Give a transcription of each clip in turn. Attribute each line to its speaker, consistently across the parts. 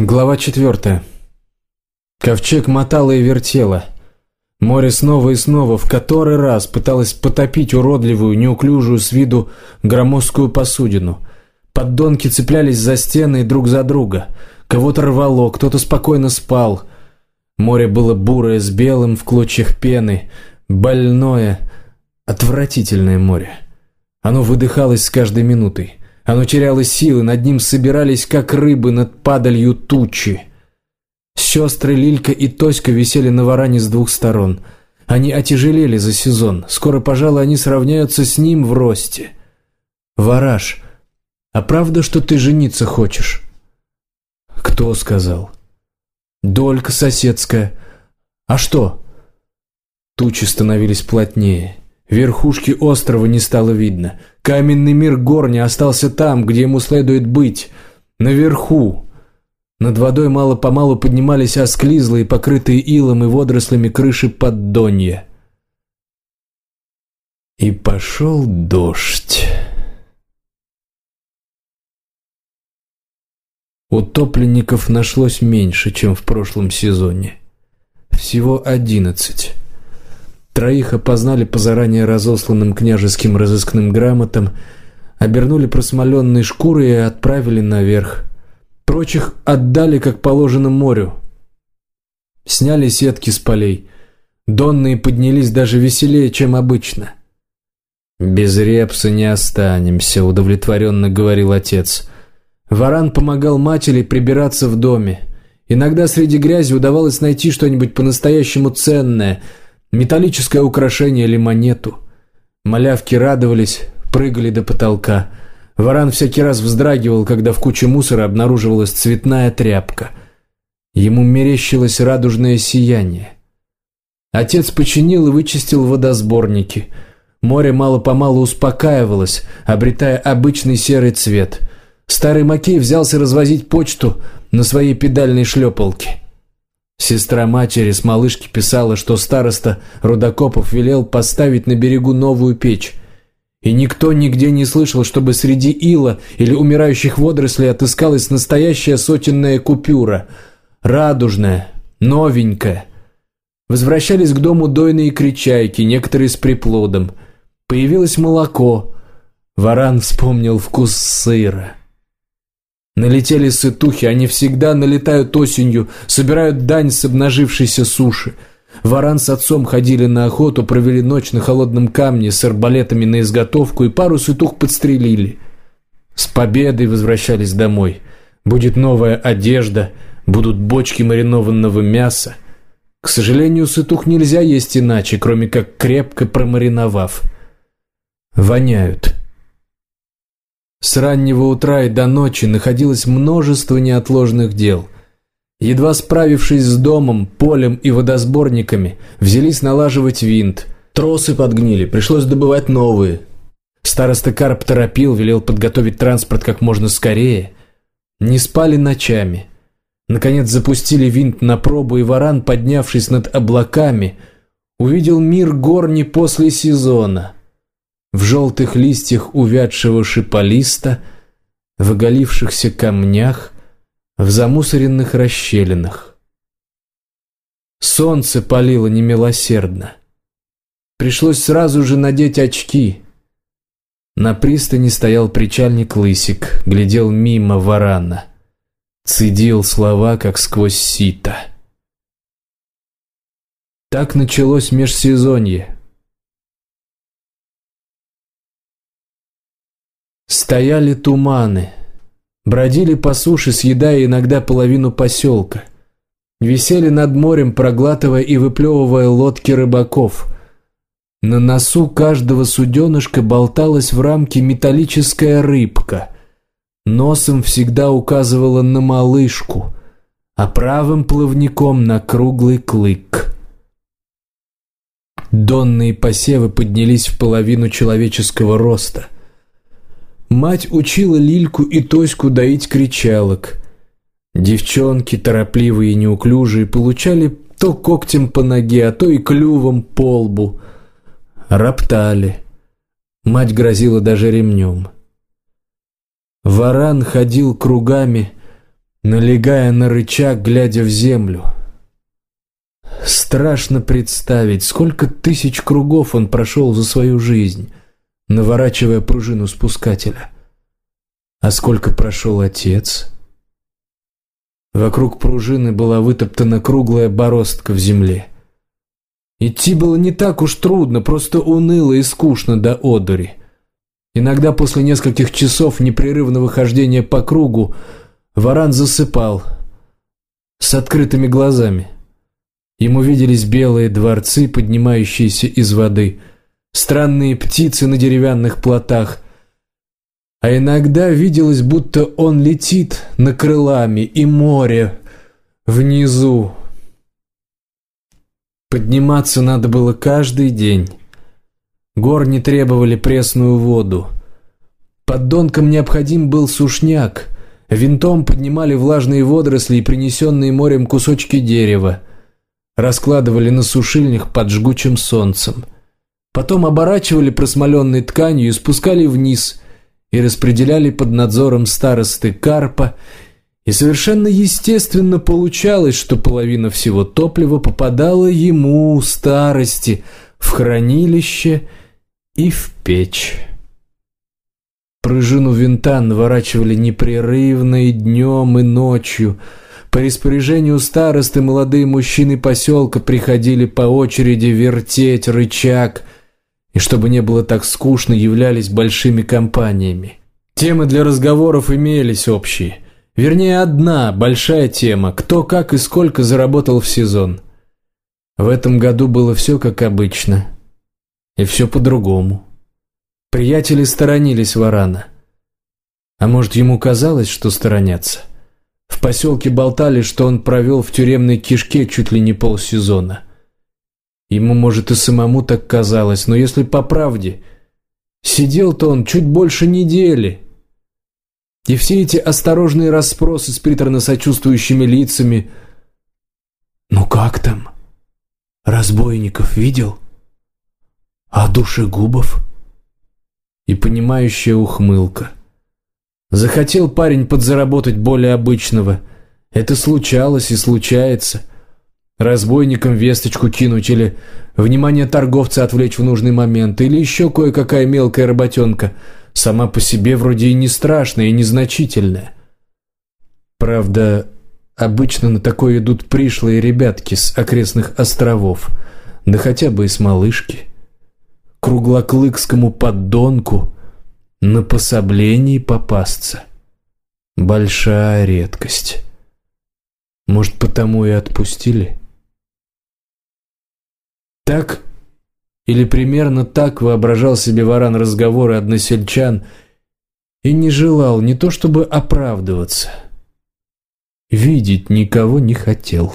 Speaker 1: Глава 4. Ковчег мотало и вертело. Море снова и снова в который раз пыталось потопить уродливую, неуклюжую с виду громоздкую посудину. Поддонки цеплялись за стены и друг за друга. Кого-то рвало, кто-то спокойно спал. Море было бурое с белым в клочьях пены. Больное, отвратительное море. Оно выдыхалось с каждой минутой. Оно теряло силы, над ним собирались, как рыбы над падалью, тучи. Сестры Лилька и Тоська висели на варане с двух сторон. Они отяжелели за сезон. Скоро, пожалуй, они сравняются с ним в росте. «Вараж, а правда, что ты жениться хочешь?» «Кто сказал?» «Долька соседская. А что?» Тучи становились плотнее. Верхушки острова не стало видно. Каменный мир Горни остался там, где ему следует быть. Наверху. Над водой мало-помалу поднимались осклизлые, покрытые илом и водорослями крыши Поддонья. И пошел дождь. Утопленников нашлось меньше, чем в прошлом сезоне. Всего 11. 3 опознали по заранее разосланным княжеским разыскным грамотам, обернули просмоленной шкурой и отправили наверх. Прочих отдали, как положено, морю. Сняли сетки с полей. Донные поднялись даже веселее, чем обычно. «Без репса не останемся», — удовлетворенно говорил отец. Варан помогал матери прибираться в доме. Иногда среди грязи удавалось найти что-нибудь по-настоящему ценное — металлическое украшение или монету. Малявки радовались, прыгали до потолка. Варан всякий раз вздрагивал, когда в куче мусора обнаруживалась цветная тряпка. Ему мерещилось радужное сияние. Отец починил и вычистил водосборники. Море мало-помалу успокаивалось, обретая обычный серый цвет. Старый Макей взялся развозить почту на своей педальной шлепалке. Сестра матери с малышки писала, что староста Рудокопов велел поставить на берегу новую печь. И никто нигде не слышал, чтобы среди ила или умирающих водорослей отыскалась настоящая сотенная купюра. Радужная, новенькая. Возвращались к дому дойные кричайки, некоторые с приплодом. Появилось молоко. Варан вспомнил вкус сыра. Налетели сытухи, они всегда налетают осенью, собирают дань с обнажившейся суши. Варан с отцом ходили на охоту, провели ночь на холодном камне с арбалетами на изготовку и пару сытух подстрелили. С победой возвращались домой. Будет новая одежда, будут бочки маринованного мяса. К сожалению, сытух нельзя есть иначе, кроме как крепко промариновав. Воняют. С раннего утра и до ночи находилось множество неотложных дел. Едва справившись с домом, полем и водосборниками, взялись налаживать винт. Тросы подгнили, пришлось добывать новые. Староста Карп торопил, велел подготовить транспорт как можно скорее. Не спали ночами. Наконец запустили винт на пробу, и Варан, поднявшись над облаками, увидел мир Горни после сезона. В желтых листьях увядшего шиполиста, в оголившихся камнях, в замусоренных расщелинах. Солнце палило немилосердно. Пришлось сразу же надеть очки. На пристани стоял причальник Лысик, глядел мимо Варана. Цедил слова, как сквозь сито. Так началось межсезонье. Стояли туманы, бродили по суше, съедая иногда половину поселка. Висели над морем, проглатывая и выплевывая лодки рыбаков. На носу каждого суденышка болталась в рамке металлическая рыбка. Носом всегда указывала на малышку, а правым плавником на круглый клык. Донные посевы поднялись в половину человеческого роста. Мать учила Лильку и Тоську доить кричалок. Девчонки, торопливые и неуклюжие, получали то когтем по ноге, а то и клювом по лбу. Роптали. Мать грозила даже ремнем. Варан ходил кругами, налегая на рычаг, глядя в землю. Страшно представить, сколько тысяч кругов он прошел за свою жизнь, наворачивая пружину спускателя. А сколько прошел отец? Вокруг пружины была вытоптана круглая бороздка в земле. Идти было не так уж трудно, просто уныло и скучно до одури. Иногда после нескольких часов непрерывного хождения по кругу Варан засыпал с открытыми глазами. Ему виделись белые дворцы, поднимающиеся из воды, странные птицы на деревянных плотах, а иногда виделось, будто он летит над крылами, и море внизу. Подниматься надо было каждый день. Горни требовали пресную воду. Поддонкам необходим был сушняк. Винтом поднимали влажные водоросли и принесенные морем кусочки дерева. Раскладывали на сушильнях под жгучим солнцем. Потом оборачивали просмоленной тканью и спускали вниз, и распределяли под надзором старосты Карпа, и совершенно естественно получалось, что половина всего топлива попадала ему, старости, в хранилище и в печь. Пружину винта наворачивали непрерывно и днем, и ночью. По распоряжению старосты молодые мужчины поселка приходили по очереди вертеть рычаг, и чтобы не было так скучно, являлись большими компаниями. Темы для разговоров имелись общие. Вернее, одна большая тема: кто, как и сколько заработал в сезон. В этом году было все как обычно, и все по-другому. Приятели сторонились Варана. А может, ему казалось, что сторонятся? В поселке болтали, что он провел в тюремной кишке чуть ли не полсезона. Ему, может, и самому так казалось, но если по правде, сидел-то он чуть больше недели. И все эти осторожные расспросы с приторно-сочувствующими лицами: «Ну как там? Разбойников видел? А душегубов?» И понимающая ухмылка. Захотел парень подзаработать более обычного. Это случалось и случается. Разбойникам весточку кинуть или внимание торговца отвлечь в нужный момент, или еще кое-какая мелкая работенка, сама по себе вроде и не страшная, и незначительная. Правда, обычно на такое идут пришлые ребятки с окрестных островов, да хотя бы и с малышки. Круглоклыкскому поддонку на пособлении попасться — большая редкость. Может, потому и отпустили? Так или примерно так воображал себе Варан разговоры односельчан и не желал не то чтобы оправдываться, видеть никого не хотел.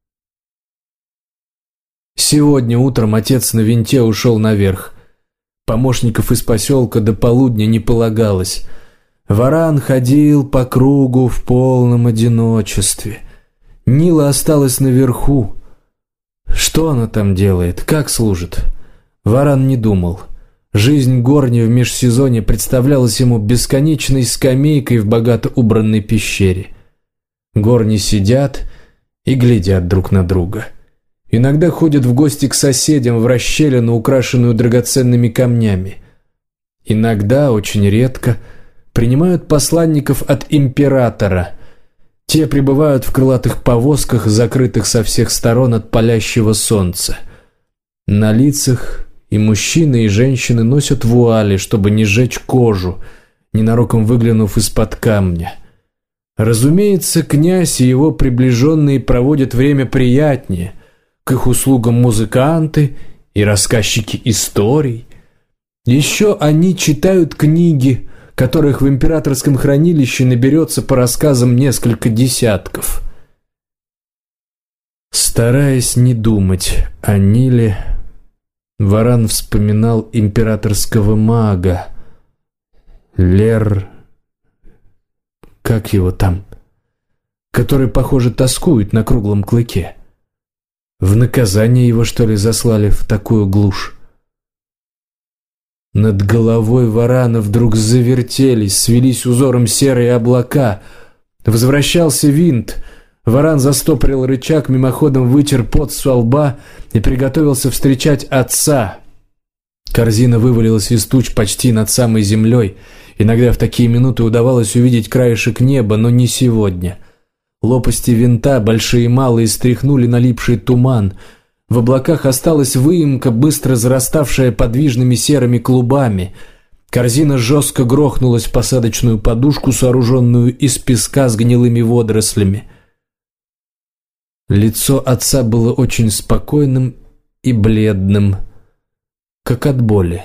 Speaker 1: Сегодня утром отец на винте ушел наверх. Помощников из поселка до полудня не полагалось. Варан ходил по кругу в полном одиночестве. Нила осталась наверху. Что она там делает? Как служит? Варан не думал. Жизнь горни в межсезонье представлялась ему бесконечной скамейкой в богато убранной пещере. Горни сидят и глядят друг на друга. Иногда ходят в гости к соседям в расщелину, украшенную драгоценными камнями. Иногда, очень редко, принимают посланников от императора. Те прибывают в крылатых повозках, закрытых со всех сторон от палящего солнца. На лицах и мужчины, и женщины носят вуали, чтобы не сжечь кожу, ненароком выглянув из-под камня. Разумеется, князь и его приближенные проводят время приятнее. К их услугам музыканты и рассказчики историй. Еще они читают книги, которых в императорском хранилище наберется по рассказам несколько десятков. Стараясь не думать о Ниле, Варан вспоминал императорского мага. Как его там? Который, похоже, тоскует на круглом клыке. В наказание его, что ли, заслали в такую глушь? Над головой Варана вдруг завертелись, свелись узором серые облака. Возвращался винт. Варан застопорил рычаг, мимоходом вытер пот со лба и приготовился встречать отца. Корзина вывалилась из туч почти над самой землей. Иногда в такие минуты удавалось увидеть краешек неба, но не сегодня. Лопасти винта, большие и малые, стряхнули налипший туман. В облаках осталась выемка, быстро зараставшая подвижными серыми клубами. Корзина жестко грохнулась в посадочную подушку, сооруженную из песка с гнилыми водорослями. Лицо отца было очень спокойным и бледным, как от боли.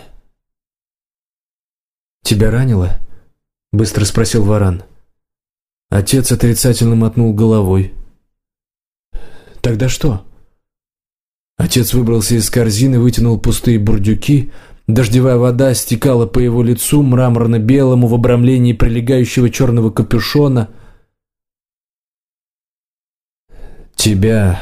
Speaker 1: «Тебя ранило?» — быстро спросил Варан. Отец отрицательно мотнул головой. «Тогда что?» Отец выбрался из корзины, вытянул пустые бурдюки. Дождевая вода стекала по его лицу, мраморно-белому, в обрамлении прилегающего черного капюшона. «Тебя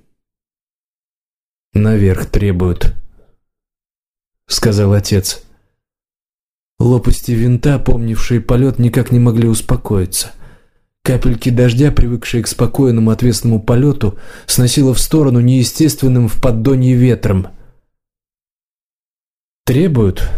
Speaker 1: наверх требуют», — сказал отец. Лопасти винта, помнившие полет, никак не могли успокоиться. Капельки дождя, привыкшие к спокойному отвесному полету, сносило в сторону неестественным в поддонье ветром. «Требуют?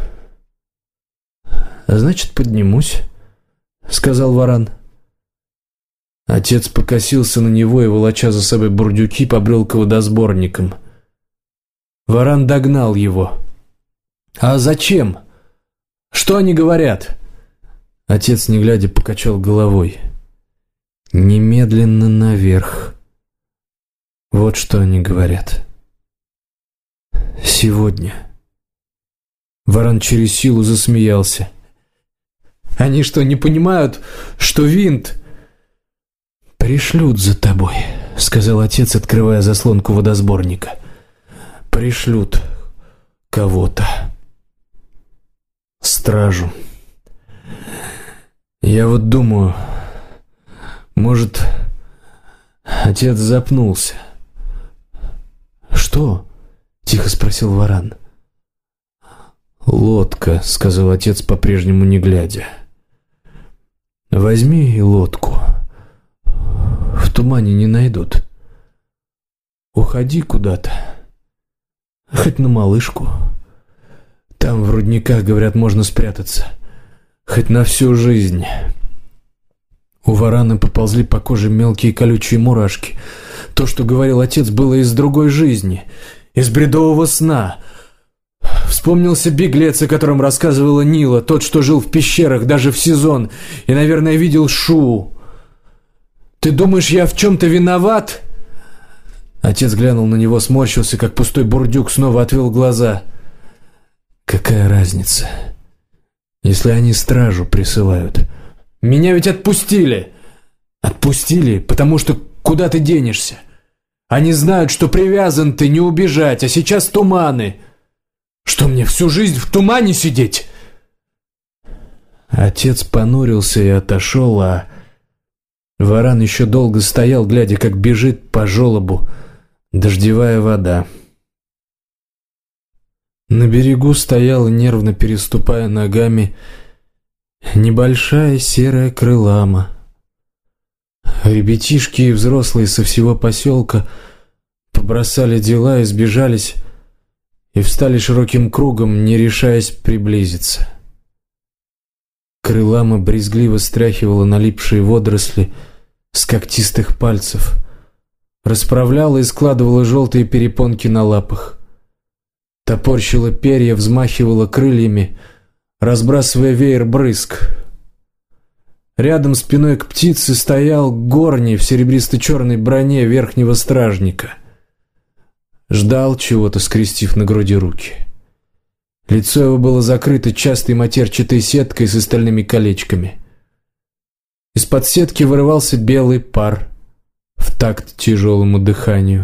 Speaker 1: Значит, поднимусь», — сказал Варан. Отец покосился на него и, волоча за собой бурдюки, побрел к водосборникам. Варан догнал его. «А зачем? Что они говорят?» Отец, не глядя, покачал головой. «Немедленно наверх. Вот что они говорят. Сегодня». Варан через силу засмеялся. «Они что, не понимают, что винт...» «Пришлют за тобой», — сказал отец, открывая заслонку водосборника. «Пришлют кого-то. Стражу. Я вот думаю, может, отец запнулся». «Что?» — тихо спросил Варан. «Лодка», — сказал отец, по-прежнему не глядя. «Возьми лодку. В тумане не найдут. Уходи куда-то. Хоть на малышку. Там в рудниках, говорят, можно спрятаться. Хоть на всю жизнь». У Варана поползли по коже мелкие колючие мурашки. То, что говорил отец, было из другой жизни, из бредового сна. Вспомнился беглец, о котором рассказывала Нила, тот, что жил в пещерах даже в сезон и, наверное, видел Шу. «Ты думаешь, я в чем-то виноват?» Отец глянул на него, сморщился, как пустой бурдюк, снова отвел глаза. «Какая разница, если они стражу присылают?» «Меня ведь отпустили!» «Отпустили, потому что куда ты денешься? Они знают, что привязан ты, не убежать, а сейчас туманы. Что, мне всю жизнь в тумане сидеть?» Отец понурился и отошел, а Варан еще долго стоял, глядя, как бежит по желобу дождевая вода. На берегу стояла, нервно переступая ногами, небольшая серая крылама. Ребятишки и взрослые со всего поселка побросали дела и сбежались, и встали широким кругом, не решаясь приблизиться. Крылама брезгливо стряхивала налипшие водоросли с когтистых пальцев, расправляла и складывала желтые перепонки на лапах, топорщила перья, взмахивала крыльями, разбрасывая веер брызг. Рядом спиной к птице стоял Горний в серебристо-черной броне верхнего стражника. Ждал чего-то, скрестив на груди руки. Лицо его было закрыто частой матерчатой сеткой с остальными колечками. Из-под сетки вырывался белый пар в такт тяжелому дыханию.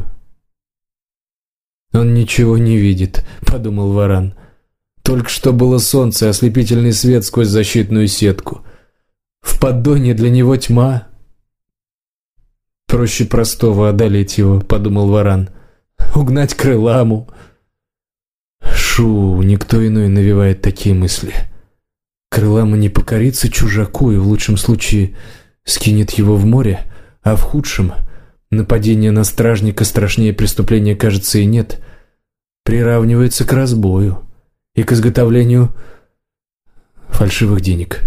Speaker 1: «Он ничего не видит», — подумал Варан. «Только что было солнце, ослепительный свет сквозь защитную сетку. В поддоне для него тьма». «Проще простого одолеть его», — подумал Варан. «Угнать крыламу». Шу, никто иной навевает такие мысли. Крылама не покорится чужаку и в лучшем случае скинет его в море, а в худшем нападение на стражника страшнее преступления, кажется, и нет, приравнивается к разбою и к изготовлению фальшивых денег.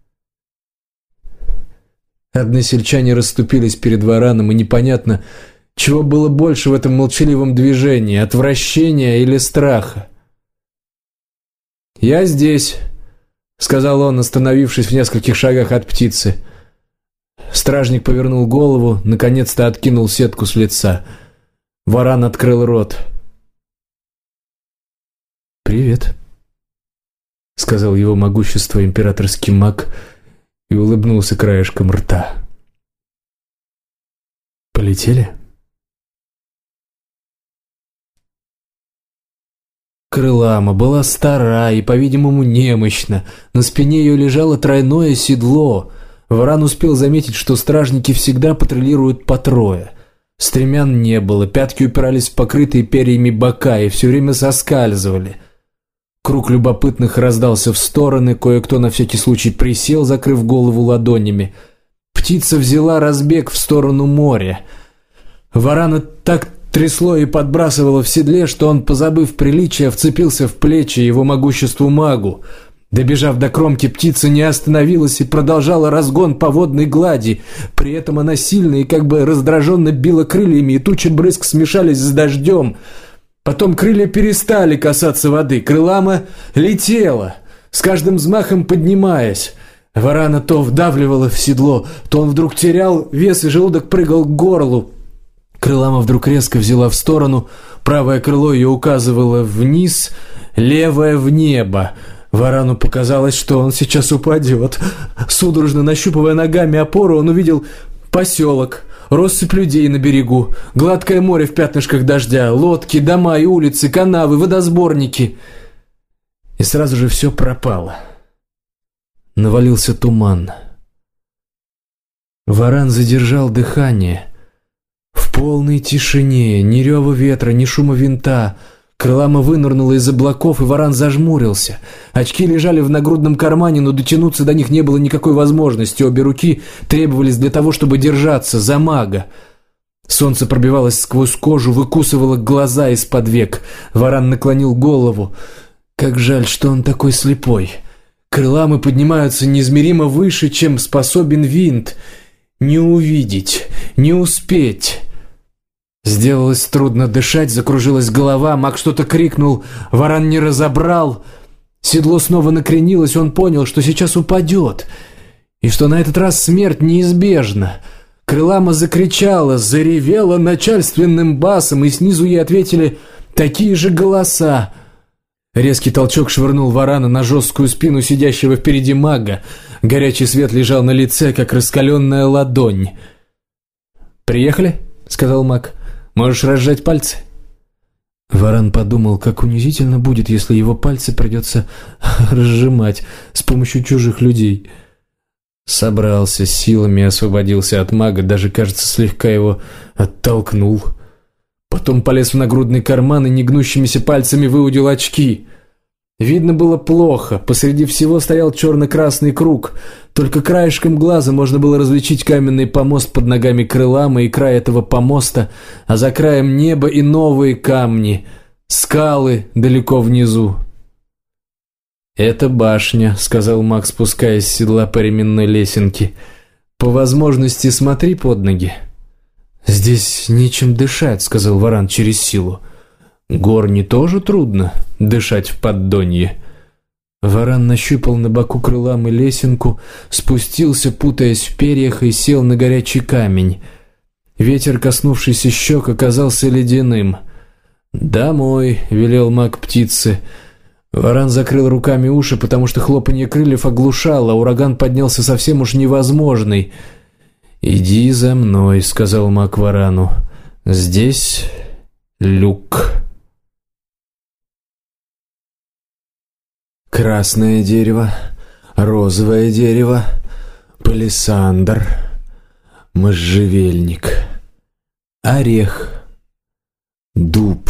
Speaker 1: Односельчане расступились перед Вараном, и непонятно, чего было больше в этом молчаливом движении, отвращения или страха. «Я здесь», — сказал он, остановившись в нескольких шагах от птицы. Стражник повернул голову, наконец-то откинул сетку с лица. Варан открыл рот. «Привет», — сказал его могущество императорский маг и улыбнулся краешком рта. «Полетели?» Крылама была стара и, по-видимому, немощна. На спине ее лежало тройное седло. Варан успел заметить, что стражники всегда патрулируют по трое. Стремян не было, пятки упирались в покрытые перьями бока и все время соскальзывали. Круг любопытных раздался в стороны, кое-кто на всякий случай присел, закрыв голову ладонями. Птица взяла разбег в сторону моря. Варана так трясло и подбрасывало в седле, что он, позабыв приличия, вцепился в плечи его могуществу магу. Добежав до кромки, птица не остановилась и продолжала разгон по водной глади. При этом она сильно и как бы раздраженно била крыльями, и тучи брызг смешались с дождем. Потом крылья перестали касаться воды. Крылама летела, с каждым взмахом поднимаясь. Варана то вдавливала в седло, то он вдруг терял вес, и желудок прыгал к горлу. Крылама вдруг резко взяла в сторону, правое крыло ее указывало вниз, левое в небо. Варану показалось, что он сейчас упадет. Судорожно нащупывая ногами опору, он увидел поселок, россыпь людей на берегу, гладкое море в пятнышках дождя, лодки, дома и улицы, канавы, водосборники. И сразу же все пропало. Навалился туман. Варан задержал дыхание. В полной тишине, ни рева ветра, ни шума винта. Крылама вынырнула из облаков, и Варан зажмурился. Очки лежали в нагрудном кармане, но дотянуться до них не было никакой возможности. Обе руки требовались для того, чтобы держаться за мага. Солнце пробивалось сквозь кожу, выкусывало глаза из-под век. Варан наклонил голову. Как жаль, что он такой слепой. Крыламы поднимаются неизмеримо выше, чем способен винт. Не увидеть, не успеть. Сделалось трудно дышать, закружилась голова, маг что-то крикнул, Варан не разобрал. Седло снова накренилось, он понял, что сейчас упадет, и что на этот раз смерть неизбежна. Крылама закричала, заревела начальственным басом, и снизу ей ответили такие же голоса. Резкий толчок швырнул Варана на жесткую спину сидящего впереди мага. Горячий свет лежал на лице, как раскаленная ладонь. «Приехали?» — сказал маг. «Можешь разжать пальцы?» Варан подумал, как унизительно будет, если его пальцы придется разжимать с помощью чужих людей. Собрался с силами, освободился от мага, даже, кажется, слегка его оттолкнул. Потом полез в нагрудный карман и негнущимися пальцами выудил очки. Видно было плохо, посреди всего стоял черно-красный круг. Только краешком глаза можно было различить каменный помост под ногами Крылама и край этого помоста, а за краем небо и новые камни, скалы далеко внизу. «Это башня», — сказал маг, спускаясь с седла по ременной лесенке. «По возможности смотри под ноги». «Здесь нечем дышать», — сказал Варан через силу. «Горни тоже трудно дышать в поддонье». Варан нащупал на боку Крыламы лесенку, спустился, путаясь в перьях, и сел на горячий камень. Ветер, коснувшийся щек, оказался ледяным. «Домой», — велел маг птицы. Варан закрыл руками уши, потому что хлопанье крыльев оглушало, а ураган поднялся совсем уж невозможный. «Иди за мной», — сказал маг Варану. «Здесь люк». Красное дерево, розовое дерево, палисандр, можжевельник, орех, дуб,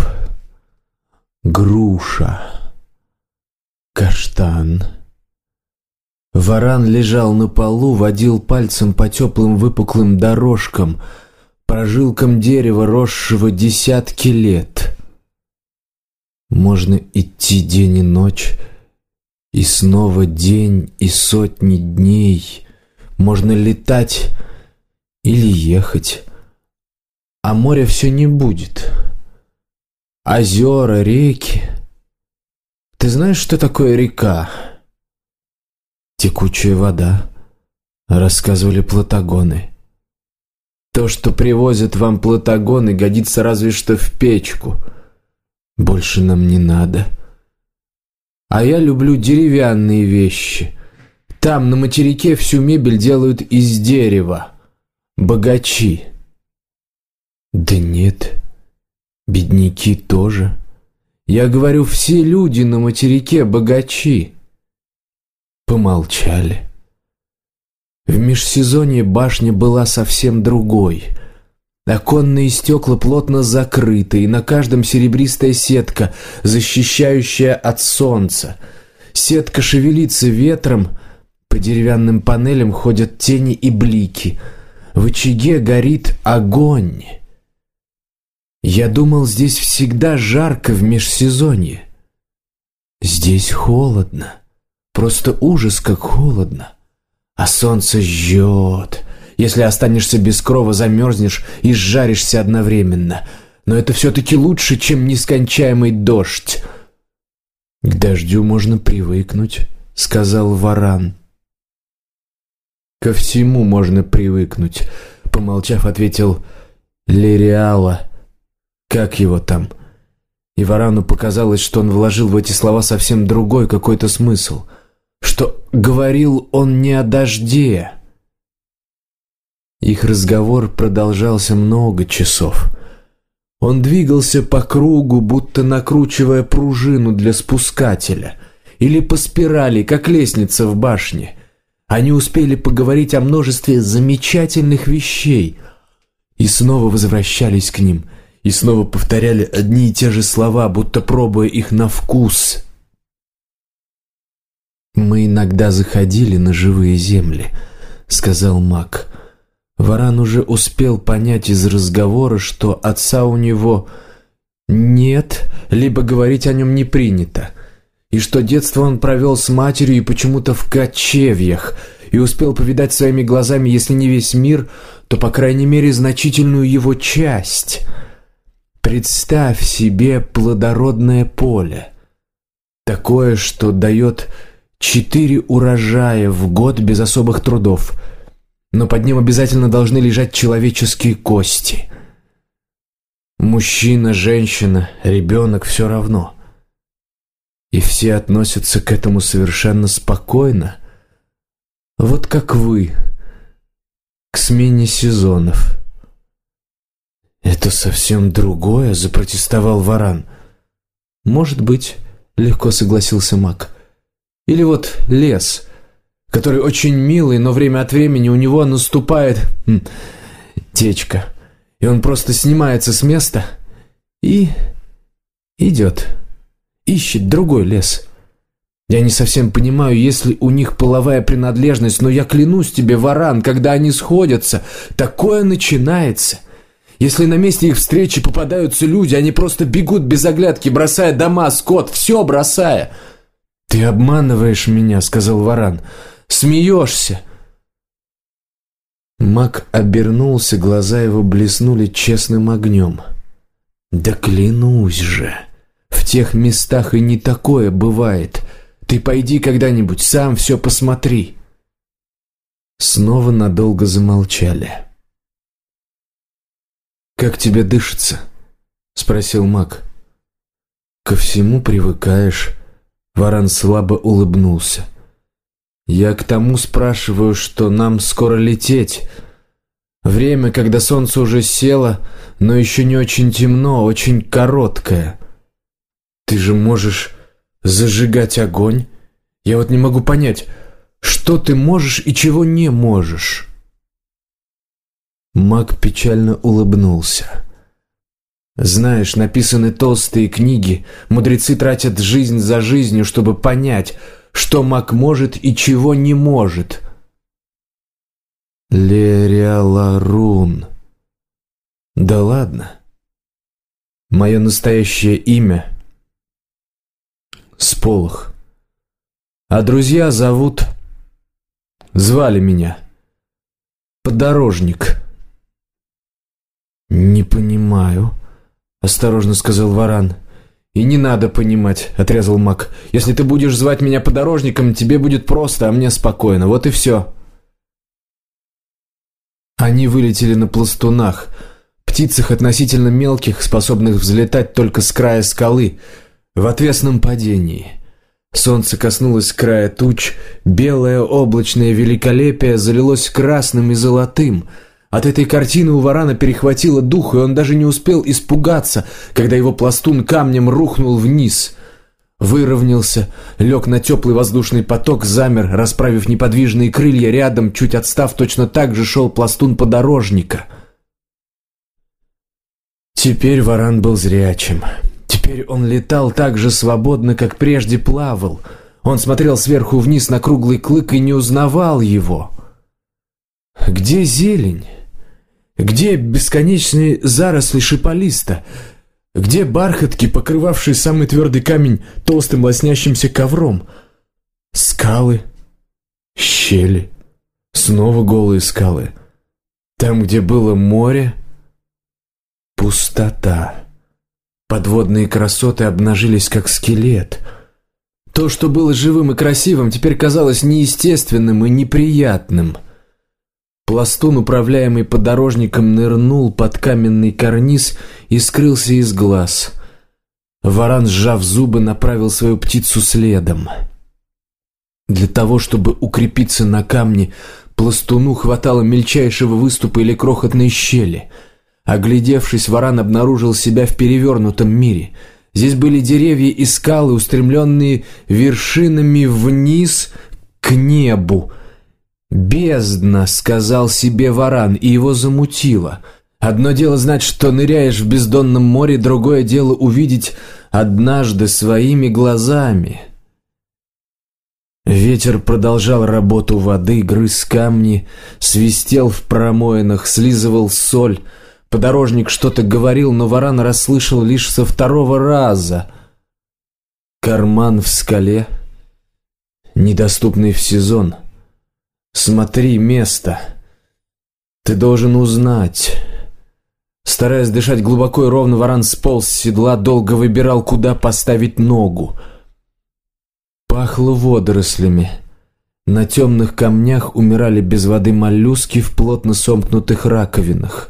Speaker 1: груша, каштан, Варан лежал на полу, водил пальцем по теплым выпуклым дорожкам, прожилкам дерева, росшего десятки лет. Можно идти день и ночь, и снова день и сотни дней. Можно летать или ехать, а моря все не будет. Озера, реки. Ты знаешь, что такое река? Текучая вода, рассказывали плотогоны. То, что привозят вам плотогоны, годится разве что в печку. Больше нам не надо. А я люблю деревянные вещи. Там, на материке, всю мебель делают из дерева. Богачи. Да нет, бедняки тоже. Я говорю, все люди на материке богачи. Помолчали. В межсезонье башня была совсем другой. Оконные стекла плотно закрыты, и на каждом серебристая сетка, защищающая от солнца. Сетка шевелится ветром, по деревянным панелям ходят тени и блики. В очаге горит огонь. Я думал, здесь всегда жарко в межсезонье. Здесь холодно. Просто ужас, как холодно. А солнце жжет. Если останешься без крова, замерзнешь и сжаришься одновременно. Но это все-таки лучше, чем нескончаемый дождь. «К дождю можно привыкнуть», — сказал Варан. «Ко всему можно привыкнуть», — помолчав, ответил Лериала. «Как его там?» И Варану показалось, что он вложил в эти слова совсем другой какой-то смысл. Что говорил он не о дожде. Их разговор продолжался много часов. Он двигался по кругу, будто накручивая пружину для спускателя, или по спирали, как лестница в башне. Они успели поговорить о множестве замечательных вещей и снова возвращались к ним, и снова повторяли одни и те же слова, будто пробуя их на вкус. «Мы иногда заходили на живые земли», — сказал маг. Варан уже успел понять из разговора, что отца у него нет, либо говорить о нем не принято, и что детство он провел с матерью и почему-то в кочевьях, и успел повидать своими глазами, если не весь мир, то, по крайней мере, значительную его часть. Представь себе плодородное поле, такое, что дает 4 урожая в год без особых трудов, но под ним обязательно должны лежать человеческие кости. Мужчина, женщина, ребенок — все равно. И все относятся к этому совершенно спокойно. Вот как вы к смене сезонов. «Это совсем другое», — запротестовал Варан. «Может быть», — легко согласился маг. «Или вот лес, который очень милый, но время от времени у него наступает течка, и он просто снимается с места и идет, ищет другой лес. Я не совсем понимаю, есть ли у них половая принадлежность, но я клянусь тебе, Варан, когда они сходятся, такое начинается. Если на месте их встречи попадаются люди, они просто бегут без оглядки, бросая дома, скот, все бросая». «Ты обманываешь меня», — сказал Варан. «Смеешься». Маг обернулся, глаза его блеснули честным огнем. «Да клянусь же, в тех местах и не такое бывает. Ты пойди когда-нибудь, сам все посмотри». Снова надолго замолчали. «Как тебе дышится?» — спросил маг. «Ко всему привыкаешь». Варан слабо улыбнулся. «Я к тому спрашиваю, что нам скоро лететь. Время, когда солнце уже село, но еще не очень темно, очень короткое. Ты же можешь зажигать огонь. Я вот не могу понять, что ты можешь и чего не можешь». Маг печально улыбнулся. «Знаешь, написаны толстые книги, мудрецы тратят жизнь за жизнью, чтобы понять, что маг может и чего не может. Лериаларун. Да ладно. Мое настоящее имя — Сполох. А друзья звали меня Подорожник. «Не понимаю», — осторожно сказал Варан. «И не надо понимать», — отрезал маг. «Если ты будешь звать меня Подорожником, тебе будет просто, а мне спокойно. Вот и все». Они вылетели на пластунах, птицах относительно мелких, способных взлетать только с края скалы, в отвесном падении. Солнце коснулось края туч, белое облачное великолепие залилось красным и золотым. От этой картины у Варана перехватило дух, и он даже не успел испугаться, когда его пластун камнем рухнул вниз. Выровнялся, лег на теплый воздушный поток, замер, расправив неподвижные крылья. Рядом, чуть отстав, точно так же шел пластун Подорожника. Теперь Варан был зрячим. Теперь он летал так же свободно, как прежде плавал. Он смотрел сверху вниз на круглый клык и не узнавал его. Где зелень? Где бесконечные заросли шиполиста? Где бархатки, покрывавшие самый твердый камень толстым лоснящимся ковром? Скалы, щели, снова голые скалы. Там, где было море, пустота. Подводные красоты обнажились, как скелет. То, что было живым и красивым, теперь казалось неестественным и неприятным. Пластун, управляемый Подорожником, нырнул под каменный карниз и скрылся из глаз. Варан, сжав зубы, направил свою птицу следом. Для того, чтобы укрепиться на камне, пластуну хватало мельчайшего выступа или крохотной щели. Оглядевшись, Варан обнаружил себя в перевернутом мире. Здесь были деревья и скалы, устремленные вершинами вниз к небу. «Бездна», — сказал себе Варан, и его замутило. Одно дело знать, что ныряешь в бездонном море, другое дело увидеть однажды своими глазами. Ветер продолжал работу воды, грыз камни, свистел в промоинах, слизывал соль. Подорожник что-то говорил, но Варан расслышал лишь со второго раза. Карман в скале, недоступный в сезон. Смотри, место. Ты должен узнать. Стараясь дышать глубоко и ровно, Варан сполз с седла, долго выбирал, куда поставить ногу. Пахло водорослями. На темных камнях умирали без воды моллюски в плотно сомкнутых раковинах.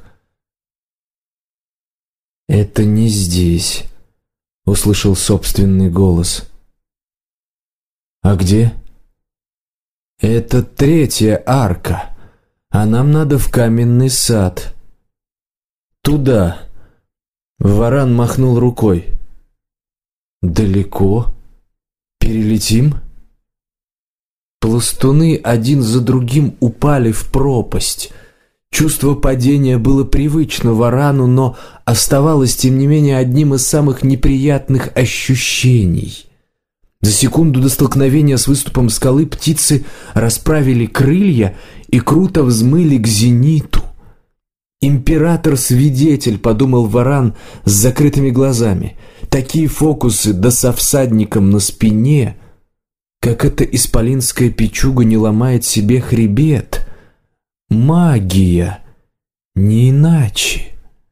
Speaker 1: «Это не здесь», — услышал собственный голос. «А где?» «Это третья арка, а нам надо в каменный сад». «Туда». Варан махнул рукой. «Далеко? Перелетим?» Пластуны один за другим упали в пропасть. Чувство падения было привычно Варану, но оставалось, тем не менее, одним из самых неприятных ощущений. За секунду до столкновения с выступом скалы птицы расправили крылья и круто взмыли к зениту. «Император-свидетель», — подумал Варан с закрытыми глазами. «Такие фокусы, да со всадником на спине, как эта исполинская печуга не ломает себе хребет. Магия, не иначе».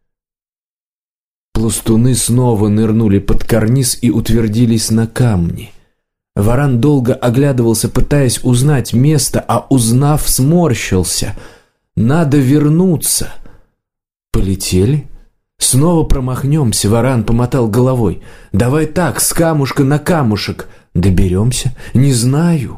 Speaker 1: Пластуны снова нырнули под карниз и утвердились на камне. Варан долго оглядывался, пытаясь узнать место, а узнав, сморщился. «Надо вернуться». «Полетели?» «Снова промахнемся», — Варан помотал головой. «Давай так, с камушка на камушек. Доберемся? Не знаю».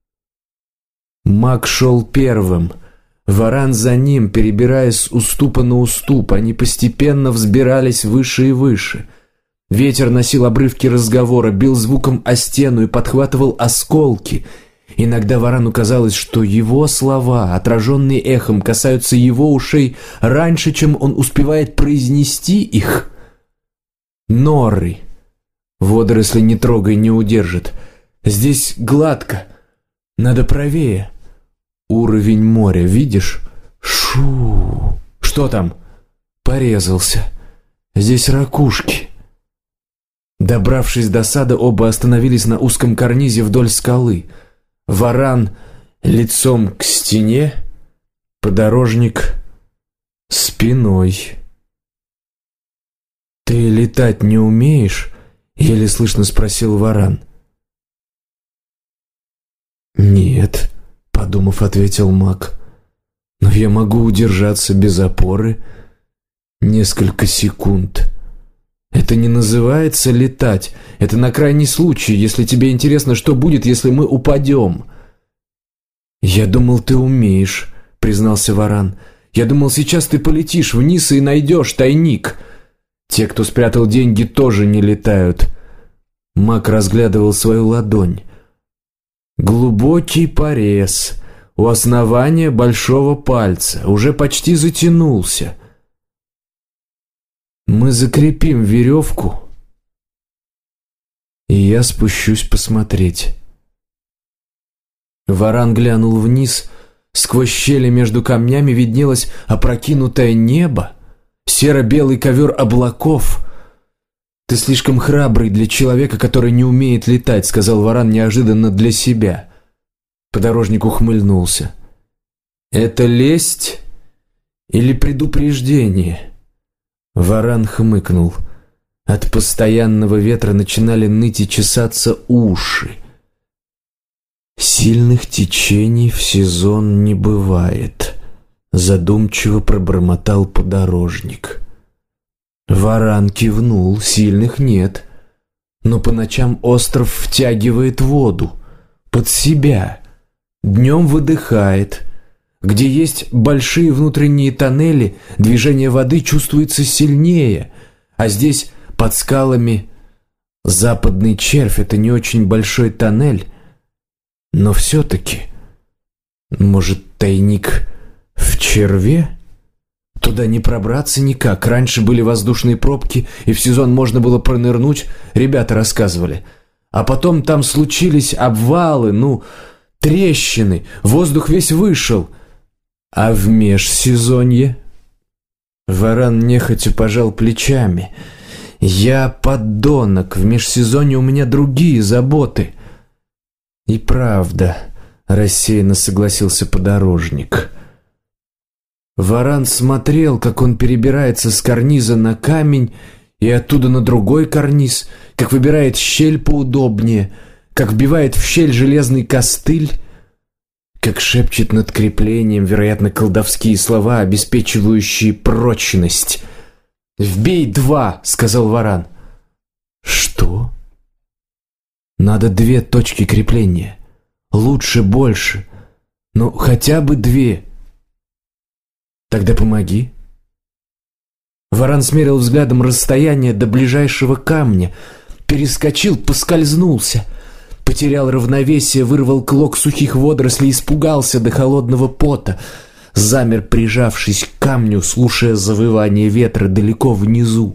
Speaker 1: Маг шел первым. Варан за ним, перебираясь с уступа на уступ. Они постепенно взбирались выше и выше. Ветер носил обрывки разговора, бил звуком о стену и подхватывал осколки. Иногда Варану казалось, что его слова, отраженные эхом, касаются его ушей раньше, чем он успевает произнести их. «Норы. Водоросли не трогай, не удержит. Здесь гладко. Надо правее. Уровень моря, видишь? Шу. Что там? Порезался. Здесь ракушки. Добравшись до сада, оба остановились на узком карнизе вдоль скалы. Варан лицом к стене, подорожник спиной. «Ты летать не умеешь?» — еле слышно спросил Варан. «Нет», — подумав, ответил маг. «Но я могу удержаться без опоры несколько секунд. Это не называется летать. Это на крайний случай, если тебе интересно, что будет, если мы упадем». «Я думал, ты умеешь», — признался Варан. «Я думал, сейчас ты полетишь вниз и найдешь тайник. Те, кто спрятал деньги, тоже не летают». Маг разглядывал свою ладонь. Глубокий порез у основания большого пальца, уже почти затянулся. Мы закрепим веревку, и я спущусь посмотреть. Варан глянул вниз. Сквозь щели между камнями виднелось опрокинутое небо, серо-белый ковер облаков. «Ты слишком храбрый для человека, который не умеет летать», — сказал Варан неожиданно для себя. Подорожник ухмыльнулся. «Это лесть или предупреждение?» Варан хмыкнул. От постоянного ветра начинали ныть и чесаться уши. «Сильных течений в сезон не бывает», — задумчиво пробормотал подорожник. Варан кивнул. «Сильных нет. Но по ночам остров втягивает воду под себя, днем выдыхает. Где есть большие внутренние тоннели, движение воды чувствуется сильнее, а здесь, под скалами, западный червь — это не очень большой тоннель. Но все-таки, может, тайник в черве? Туда не пробраться никак. Раньше были воздушные пробки, и в сезон можно было пронырнуть, ребята рассказывали. А потом там случились обвалы, трещины, воздух весь вышел. А в межсезонье?» Варан нехотя пожал плечами. «Я подонок, в межсезонье у меня другие заботы». «И правда», — рассеянно согласился подорожник. Варан смотрел, как он перебирается с карниза на камень и оттуда на другой карниз, как выбирает щель поудобнее, как вбивает в щель железный костыль, как шепчет над креплением, вероятно, колдовские слова, обеспечивающие прочность. «Вбей 2», — сказал Варан. «Что?» «Надо 2 точки крепления. Лучше больше. Но хотя бы 2. Тогда помоги». Варан смерил взглядом расстояние до ближайшего камня, перескочил, поскользнулся, потерял равновесие, вырвал клок сухих водорослей, испугался до холодного пота, замер, прижавшись к камню, слушая завывание ветра далеко внизу.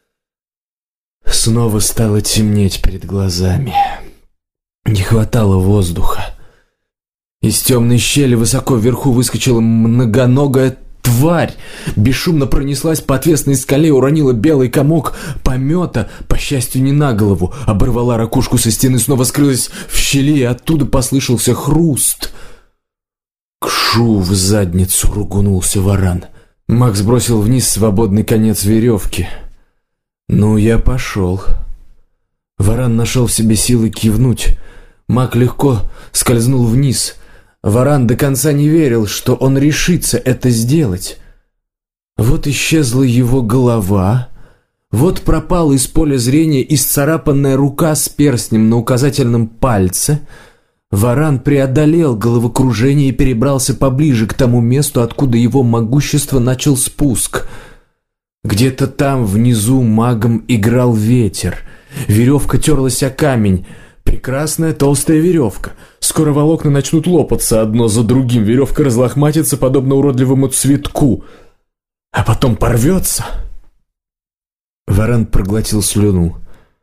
Speaker 1: Снова стало темнеть перед глазами. Не хватало воздуха. Из темной щели высоко вверху выскочила многоногая тварь, бесшумно пронеслась по отвесной скале, уронила белый комок помета, по счастью, не на голову, оборвала ракушку со стены, снова скрылась в щели, и оттуда послышался хруст. «Кшу в задницу!» — ругнулся Варан. Макс бросил вниз свободный конец веревки. «Ну, я пошел». Варан нашел в себе силы кивнуть. Маг легко скользнул вниз. Варан до конца не верил, что он решится это сделать. Вот исчезла его голова, вот пропала из поля зрения исцарапанная рука с перстнем на указательном пальце. Варан преодолел головокружение и перебрался поближе к тому месту, откуда его могущество начал спуск. Где-то там внизу магом играл ветер. Веревка терлась о камень. Прекрасная толстая веревка. Скоро волокна начнут лопаться одно за другим. Веревка разлохматится, подобно уродливому цветку, а потом порвется. Варан проглотил слюну.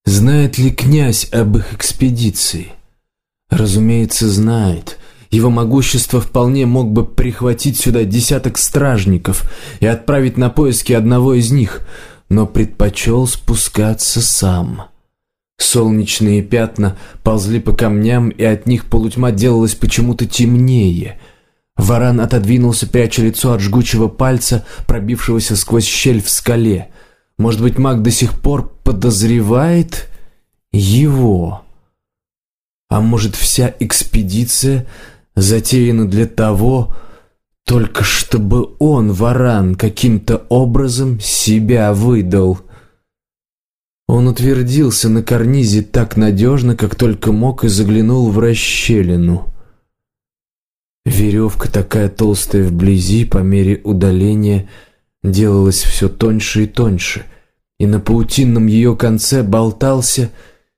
Speaker 1: Знает ли князь об их экспедиции? Разумеется, знает. Его могущество вполне мог бы прихватить сюда десяток стражников и отправить на поиски одного из них, но предпочел спускаться сам. Солнечные пятна ползли по камням, и от них полутьма делалась почему-то темнее. Варан отодвинулся, пряча лицо от жгучего пальца, пробившегося сквозь щель в скале. Может быть, маг до сих пор подозревает его? А может, вся экспедиция затеяна для того, только чтобы он, Варан, каким-то образом себя выдал? Он утвердился на карнизе так надежно, как только мог, и заглянул в расщелину. Веревка, такая толстая вблизи, по мере удаления делалась все тоньше и тоньше, и на паутинном ее конце болтался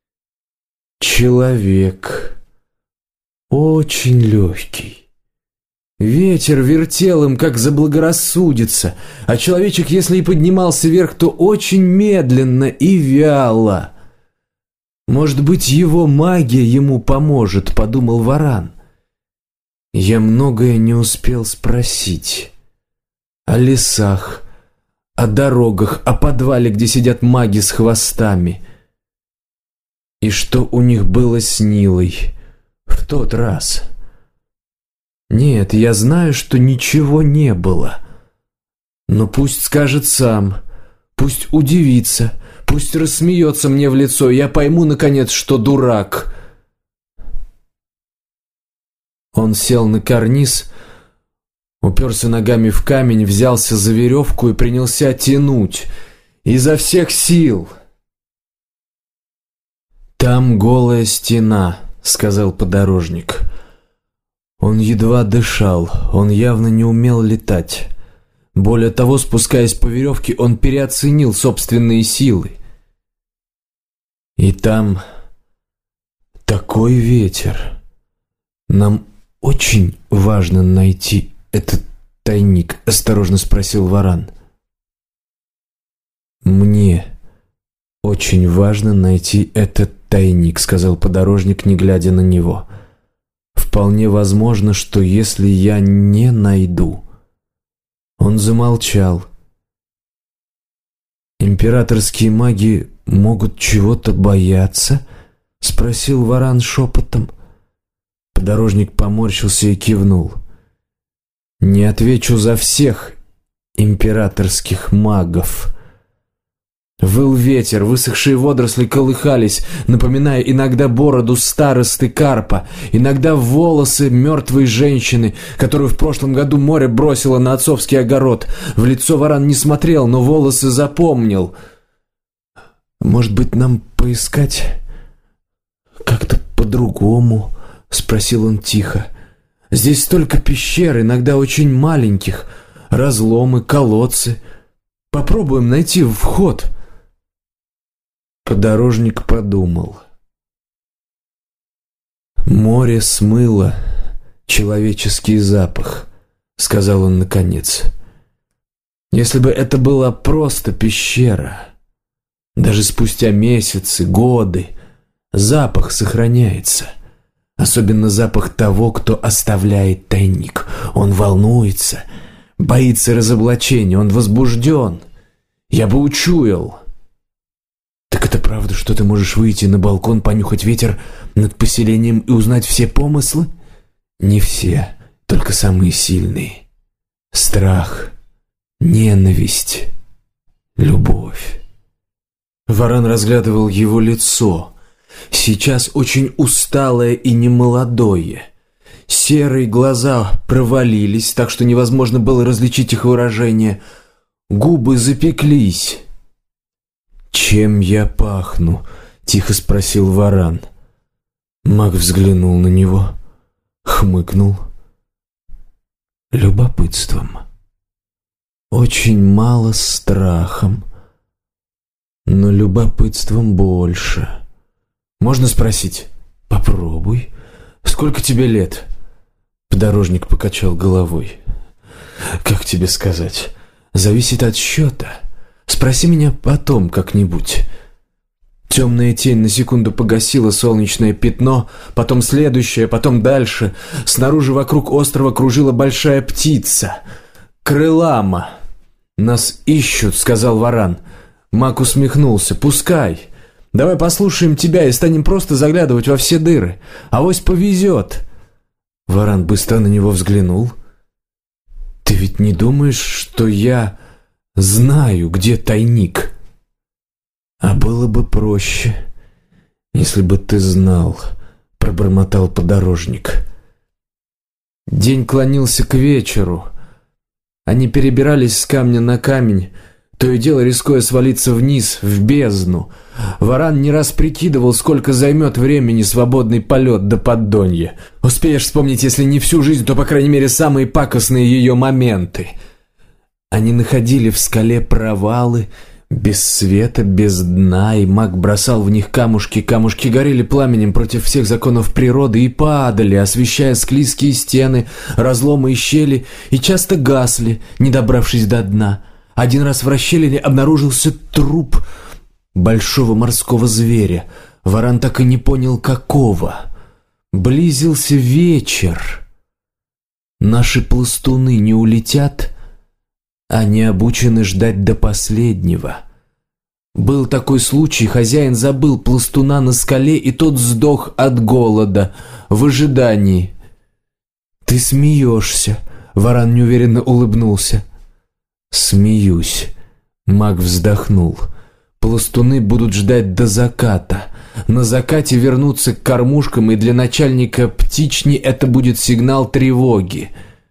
Speaker 1: человек, очень легкий. Ветер вертел им, как заблагорассудится, а человечек, если и поднимался вверх, то очень медленно и вяло. «Может быть, его магия ему поможет», — подумал Варан. «Я многое не успел спросить. О лесах, о дорогах, о подвале, где сидят маги с хвостами. И что у них было с Нилой в тот раз? Нет, я знаю, что ничего не было. Но пусть скажет сам, пусть удивится, пусть рассмеется мне в лицо, я пойму, наконец, что дурак». Он сел на карниз, уперся ногами в камень, взялся за веревку и принялся тянуть изо всех сил. «Там голая стена», — сказал подорожник. Он едва дышал, он явно не умел летать. Более того, спускаясь по веревке, он переоценил собственные силы. И там такой ветер. Нам очень важно найти этот тайник, осторожно спросил Варан. Мне очень важно найти этот тайник, сказал подорожник, не глядя на него. Вполне возможно, что если я не найду... Он замолчал. «Императорские маги могут чего-то бояться?» — спросил Варан шепотом. Подорожник поморщился и кивнул. «Не отвечу за всех императорских магов». Выл ветер, высохшие водоросли колыхались, напоминая иногда бороду старосты Карпа, иногда волосы мертвой женщины, которую в прошлом году море бросило на отцовский огород. В лицо Варан не смотрел, но волосы запомнил. «Может быть, нам поискать как-то по-другому?» — спросил он тихо. «Здесь столько пещер, иногда очень маленьких, разломы, колодцы. Попробуем найти вход». Подорожник подумал. «Море смыло человеческий запах», — сказал он наконец. «Если бы это была просто пещера, даже спустя месяцы, годы, запах сохраняется. Особенно запах того, кто оставляет тайник. Он волнуется, боится разоблачения, он возбужден. Я бы учуял». «Так это правда, что ты можешь выйти на балкон, понюхать ветер над поселением и узнать все помыслы?» «Не все, только самые сильные. Страх, ненависть, любовь». Варан разглядывал его лицо. Сейчас очень усталое и немолодое. Серые глаза провалились, так что невозможно было различить их выражение. Губы запеклись. «Чем я пахну?» — тихо спросил Варан. Маг взглянул на него, хмыкнул. «Любопытством. Очень мало страхом, но любопытством больше. Можно спросить?» «Попробуй. Сколько тебе лет?» Подорожник покачал головой. «Как тебе сказать? Зависит от счета. Спроси меня потом как-нибудь». Темная тень на секунду погасила солнечное пятно, потом следующее, потом дальше. Снаружи вокруг острова кружила большая птица. Крылама. «Нас ищут», — сказал Варан. Мак усмехнулся. «Пускай. Давай послушаем тебя и станем просто заглядывать во все дыры. Авось повезет». Варан быстро на него взглянул. «Ты ведь не думаешь, что я знаю, где тайник?» «А было бы проще, если бы ты знал», — пробормотал подорожник. День клонился к вечеру. Они перебирались с камня на камень, то и дело рискуя свалиться вниз, в бездну. Варан не раз прикидывал, сколько займет времени свободный полет до Поддонья. Успеешь вспомнить, если не всю жизнь, то, по крайней мере, самые пакостные ее моменты. Они находили в скале провалы, без света, без дна, и маг бросал в них камушки. Камушки горели пламенем против всех законов природы и падали, освещая склизкие стены, разломы и щели, и часто гасли, не добравшись до дна. Один раз в расщелине обнаружился труп большого морского зверя. Варан так и не понял, какого. Близился вечер. Наши пластуны не улетят, они обучены ждать до последнего. Был такой случай, хозяин забыл пластуна на скале, и тот сдох от голода в ожидании. «Ты смеешься», — Варан неуверенно улыбнулся. «Смеюсь», — маг вздохнул. «Пластуны будут ждать до заката. На закате вернутся к кормушкам, и для начальника птични это будет сигнал тревоги.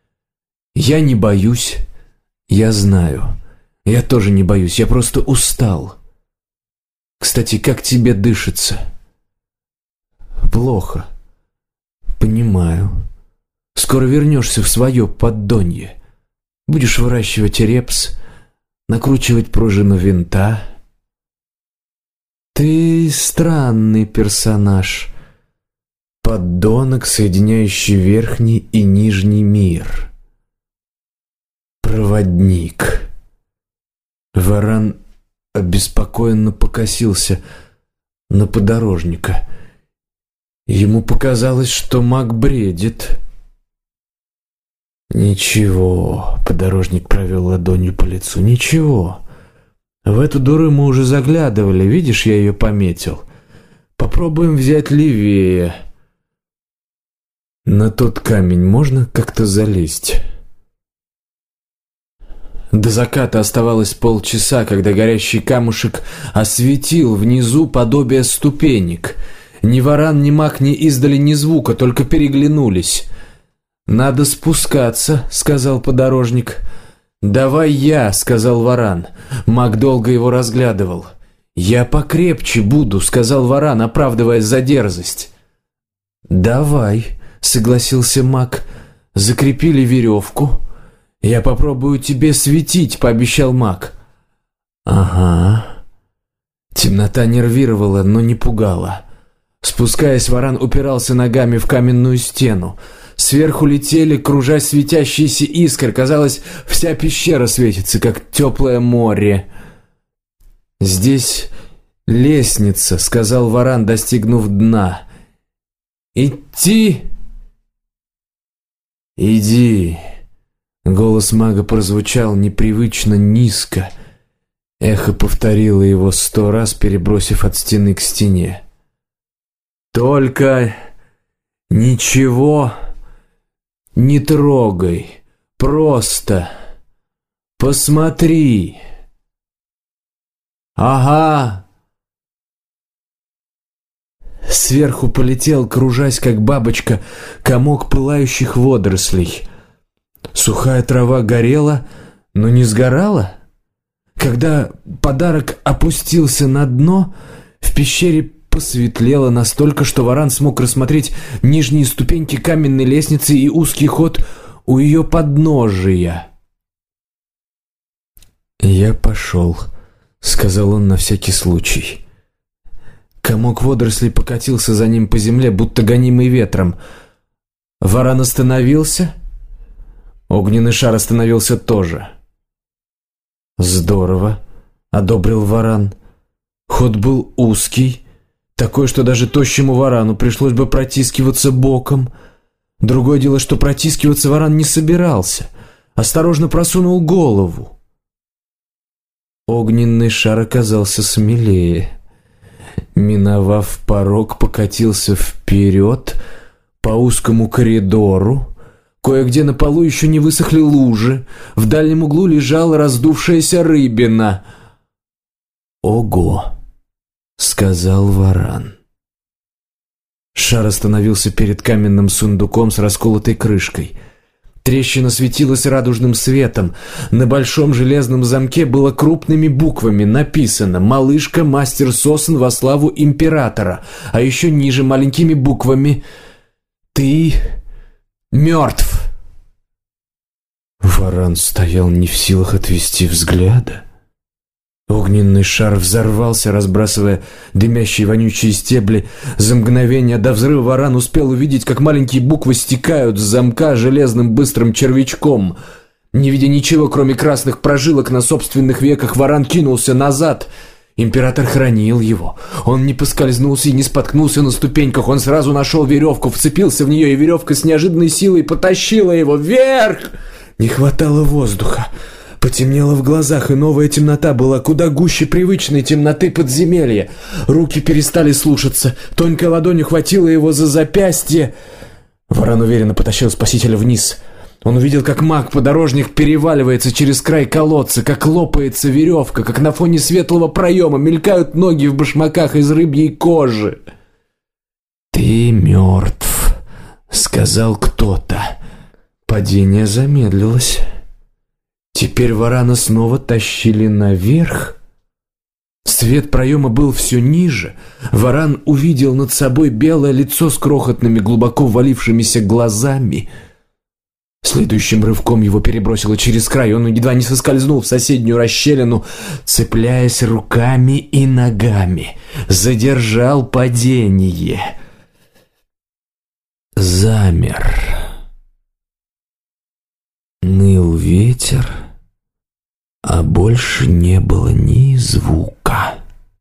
Speaker 1: Я не боюсь». «Я знаю. Я тоже не боюсь. Я просто устал. Кстати, как тебе дышится?» «Плохо. Понимаю. Скоро вернешься в свое Поддонье. Будешь выращивать репс, накручивать пружину винта. Ты странный персонаж. Поддонок, соединяющий верхний и нижний мир. Проводник». Варан обеспокоенно покосился на подорожника. Ему показалось, что маг бредит. «Ничего», — подорожник провел ладонью по лицу, — «ничего. В эту дыру мы уже заглядывали, видишь, я ее пометил. Попробуем взять левее. На тот камень можно как-то залезть?» До заката оставалось полчаса, когда горящий камушек осветил внизу подобие ступенек. Ни Варан, ни маг не издали ни звука, только переглянулись. «Надо спускаться», — сказал подорожник. «Давай я», — сказал Варан. Маг долго его разглядывал. «Я покрепче буду», — сказал Варан, оправдываясь за дерзость. «Давай», — согласился маг. Закрепили веревку. «Я попробую тебе светить», — пообещал маг. «Ага». Темнота нервировала, но не пугала. Спускаясь, Варан упирался ногами в каменную стену. Сверху летели, кружась, светящиеся искры. Казалось, вся пещера светится, как теплое море. «Здесь лестница», — сказал Варан, достигнув дна. «Идти?» «Иди». Голос мага прозвучал непривычно низко. Эхо повторило его 100 раз, перебросив от стены к стене. «Только ничего не трогай, просто посмотри». «Ага». Сверху полетел, кружась как бабочка, комок пылающих водорослей. Сухая трава горела, но не сгорала. Когда подарок опустился на дно, в пещере посветлело настолько, что Варан смог рассмотреть нижние ступеньки каменной лестницы и узкий ход у ее подножия. «Я пошел», — сказал он на всякий случай. Комок водорослей покатился за ним по земле, будто гонимый ветром. Варан остановился. Огненный шар остановился тоже. «Здорово», — одобрил Варан. Ход был узкий, такой, что даже тощему варану пришлось бы протискиваться боком. Другое дело, что протискиваться варан не собирался. Осторожно просунул голову. Огненный шар оказался смелее. Миновав порог, покатился вперед по узкому коридору. Кое-где на полу еще не высохли лужи. В дальнем углу лежала раздувшаяся рыбина. «Ого!» — сказал варан. Шар остановился перед каменным сундуком с расколотой крышкой. Трещина светилась радужным светом. На большом железном замке было крупными буквами написано «Малышка, мастер сосен во славу императора», а еще ниже маленькими буквами «Ты мертв». Варан стоял не в силах отвести взгляда. Огненный шар взорвался, разбрасывая дымящие вонючие стебли. За мгновение до взрыва варан успел увидеть, как маленькие буквы стекают с замка железным быстрым червячком. Не видя ничего, кроме красных прожилок на собственных веках, варан кинулся назад. Император хранил его. Он не поскользнулся и не споткнулся на ступеньках. Он сразу нашел веревку, вцепился в нее, и веревка с неожиданной силой потащила его вверх. Не хватало воздуха. Потемнело в глазах, и новая темнота была куда гуще привычной темноты подземелья. Руки перестали слушаться. Тонкой ладонью хватило его за запястье. Варан уверенно потащил спасителя вниз. Он увидел, как маг-подорожник переваливается через край колодца, как лопается веревка, как на фоне светлого проема мелькают ноги в башмаках из рыбьей кожи. «Ты мертв», — сказал кто-то. Падение замедлилось. Теперь варана снова тащили наверх. Свет проема был все ниже. Варан увидел над собой белое лицо с крохотными, глубоко ввалившимися глазами. Следующим рывком его перебросило через край. Он едва не соскользнул в соседнюю расщелину, цепляясь руками и ногами. Задержал падение. Замер. Ныл ветер, а больше не было ни звука.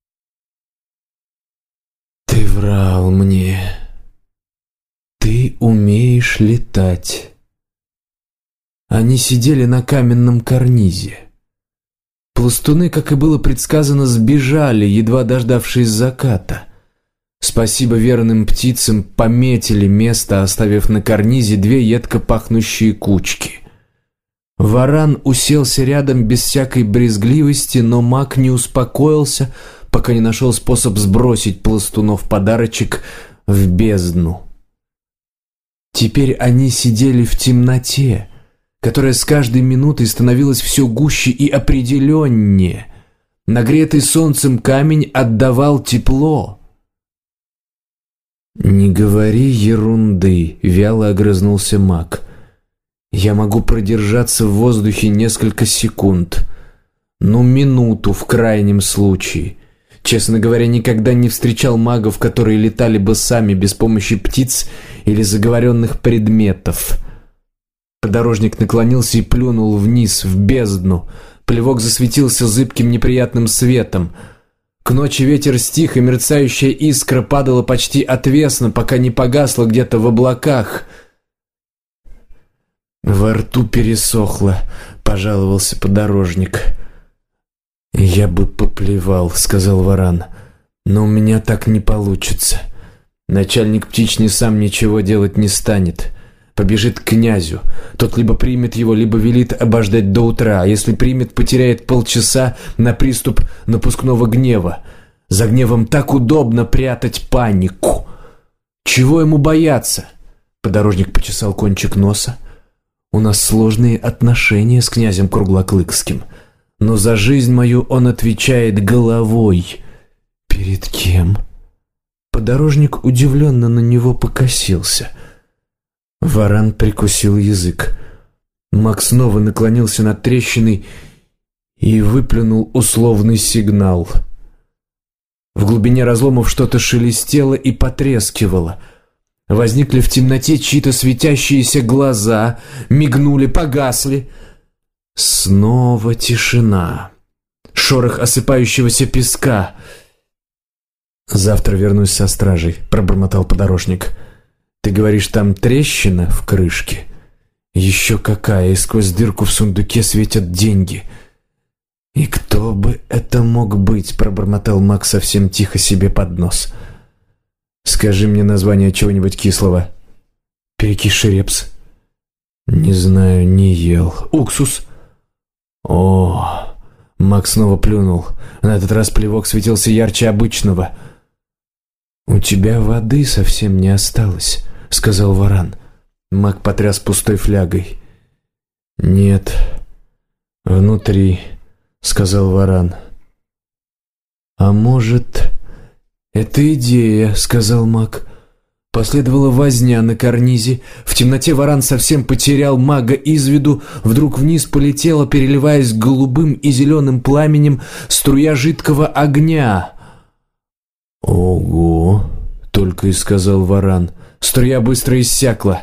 Speaker 1: «Ты врал мне. Ты умеешь летать». Они сидели на каменном карнизе. Пластуны, как и было предсказано, сбежали, едва дождавшись заката. Спасибо верным птицам, пометили место, оставив на карнизе две едко пахнущие кучки. Варан уселся рядом без всякой брезгливости, но маг не успокоился, пока не нашел способ сбросить пластунов подарочек в бездну. Теперь они сидели в темноте, которая с каждой минутой становилась все гуще и определеннее. Нагретый солнцем камень отдавал тепло. «Не говори ерунды», — вяло огрызнулся маг. «Я могу продержаться в воздухе несколько секунд. Ну, минуту в крайнем случае. Честно говоря, никогда не встречал магов, которые летали бы сами без помощи птиц или заговоренных предметов». Подорожник наклонился и плюнул вниз, в бездну. Плевок засветился зыбким неприятным светом. К ночи ветер стих, и мерцающая искра падала почти отвесно, пока не погасла где-то в облаках. «Во рту пересохло», — пожаловался подорожник. «Я бы поплевал», — сказал варан, — «но у меня так не получится. Начальник птични сам ничего делать не станет. Побежит к князю. Тот либо примет его, либо велит обождать до утра, а если примет, потеряет полчаса на приступ напускного гнева. За гневом так удобно прятать панику. Чего ему бояться?» Подорожник почесал кончик носа. «У нас сложные отношения с князем Круглоклыкским, но за жизнь мою он отвечает головой». «Перед кем?» Подорожник удивленно на него покосился. Варан прикусил язык. Маг снова наклонился над трещиной и выплюнул условный сигнал. В глубине разломов что-то шелестело и потрескивало. Возникли в темноте чьи-то светящиеся глаза, мигнули, погасли. Снова тишина. Шорох осыпающегося песка. «Завтра вернусь со стражей», — пробормотал подорожник. «Ты говоришь, там трещина в крышке?» «Еще какая, и сквозь дырку в сундуке светят деньги». «И кто бы это мог быть?» — пробормотал Мак совсем тихо себе под нос. «Скажи мне название чего-нибудь кислого». «Перекисший репс». «Не знаю, не ел». «Уксус». «О!» — Мак снова плюнул. На этот раз плевок светился ярче обычного. «У тебя воды совсем не осталось», — сказал Варан. Мак потряс пустой флягой. «Нет, внутри», — сказал Варан. «А может, это идея», — сказал Мак. Последовала возня на карнизе. В темноте Варан совсем потерял Мага из виду. Вдруг вниз полетела, переливаясь голубым и зеленым пламенем, струя жидкого огня. «Ого!» — только и сказал Варан. Струя быстро иссякла.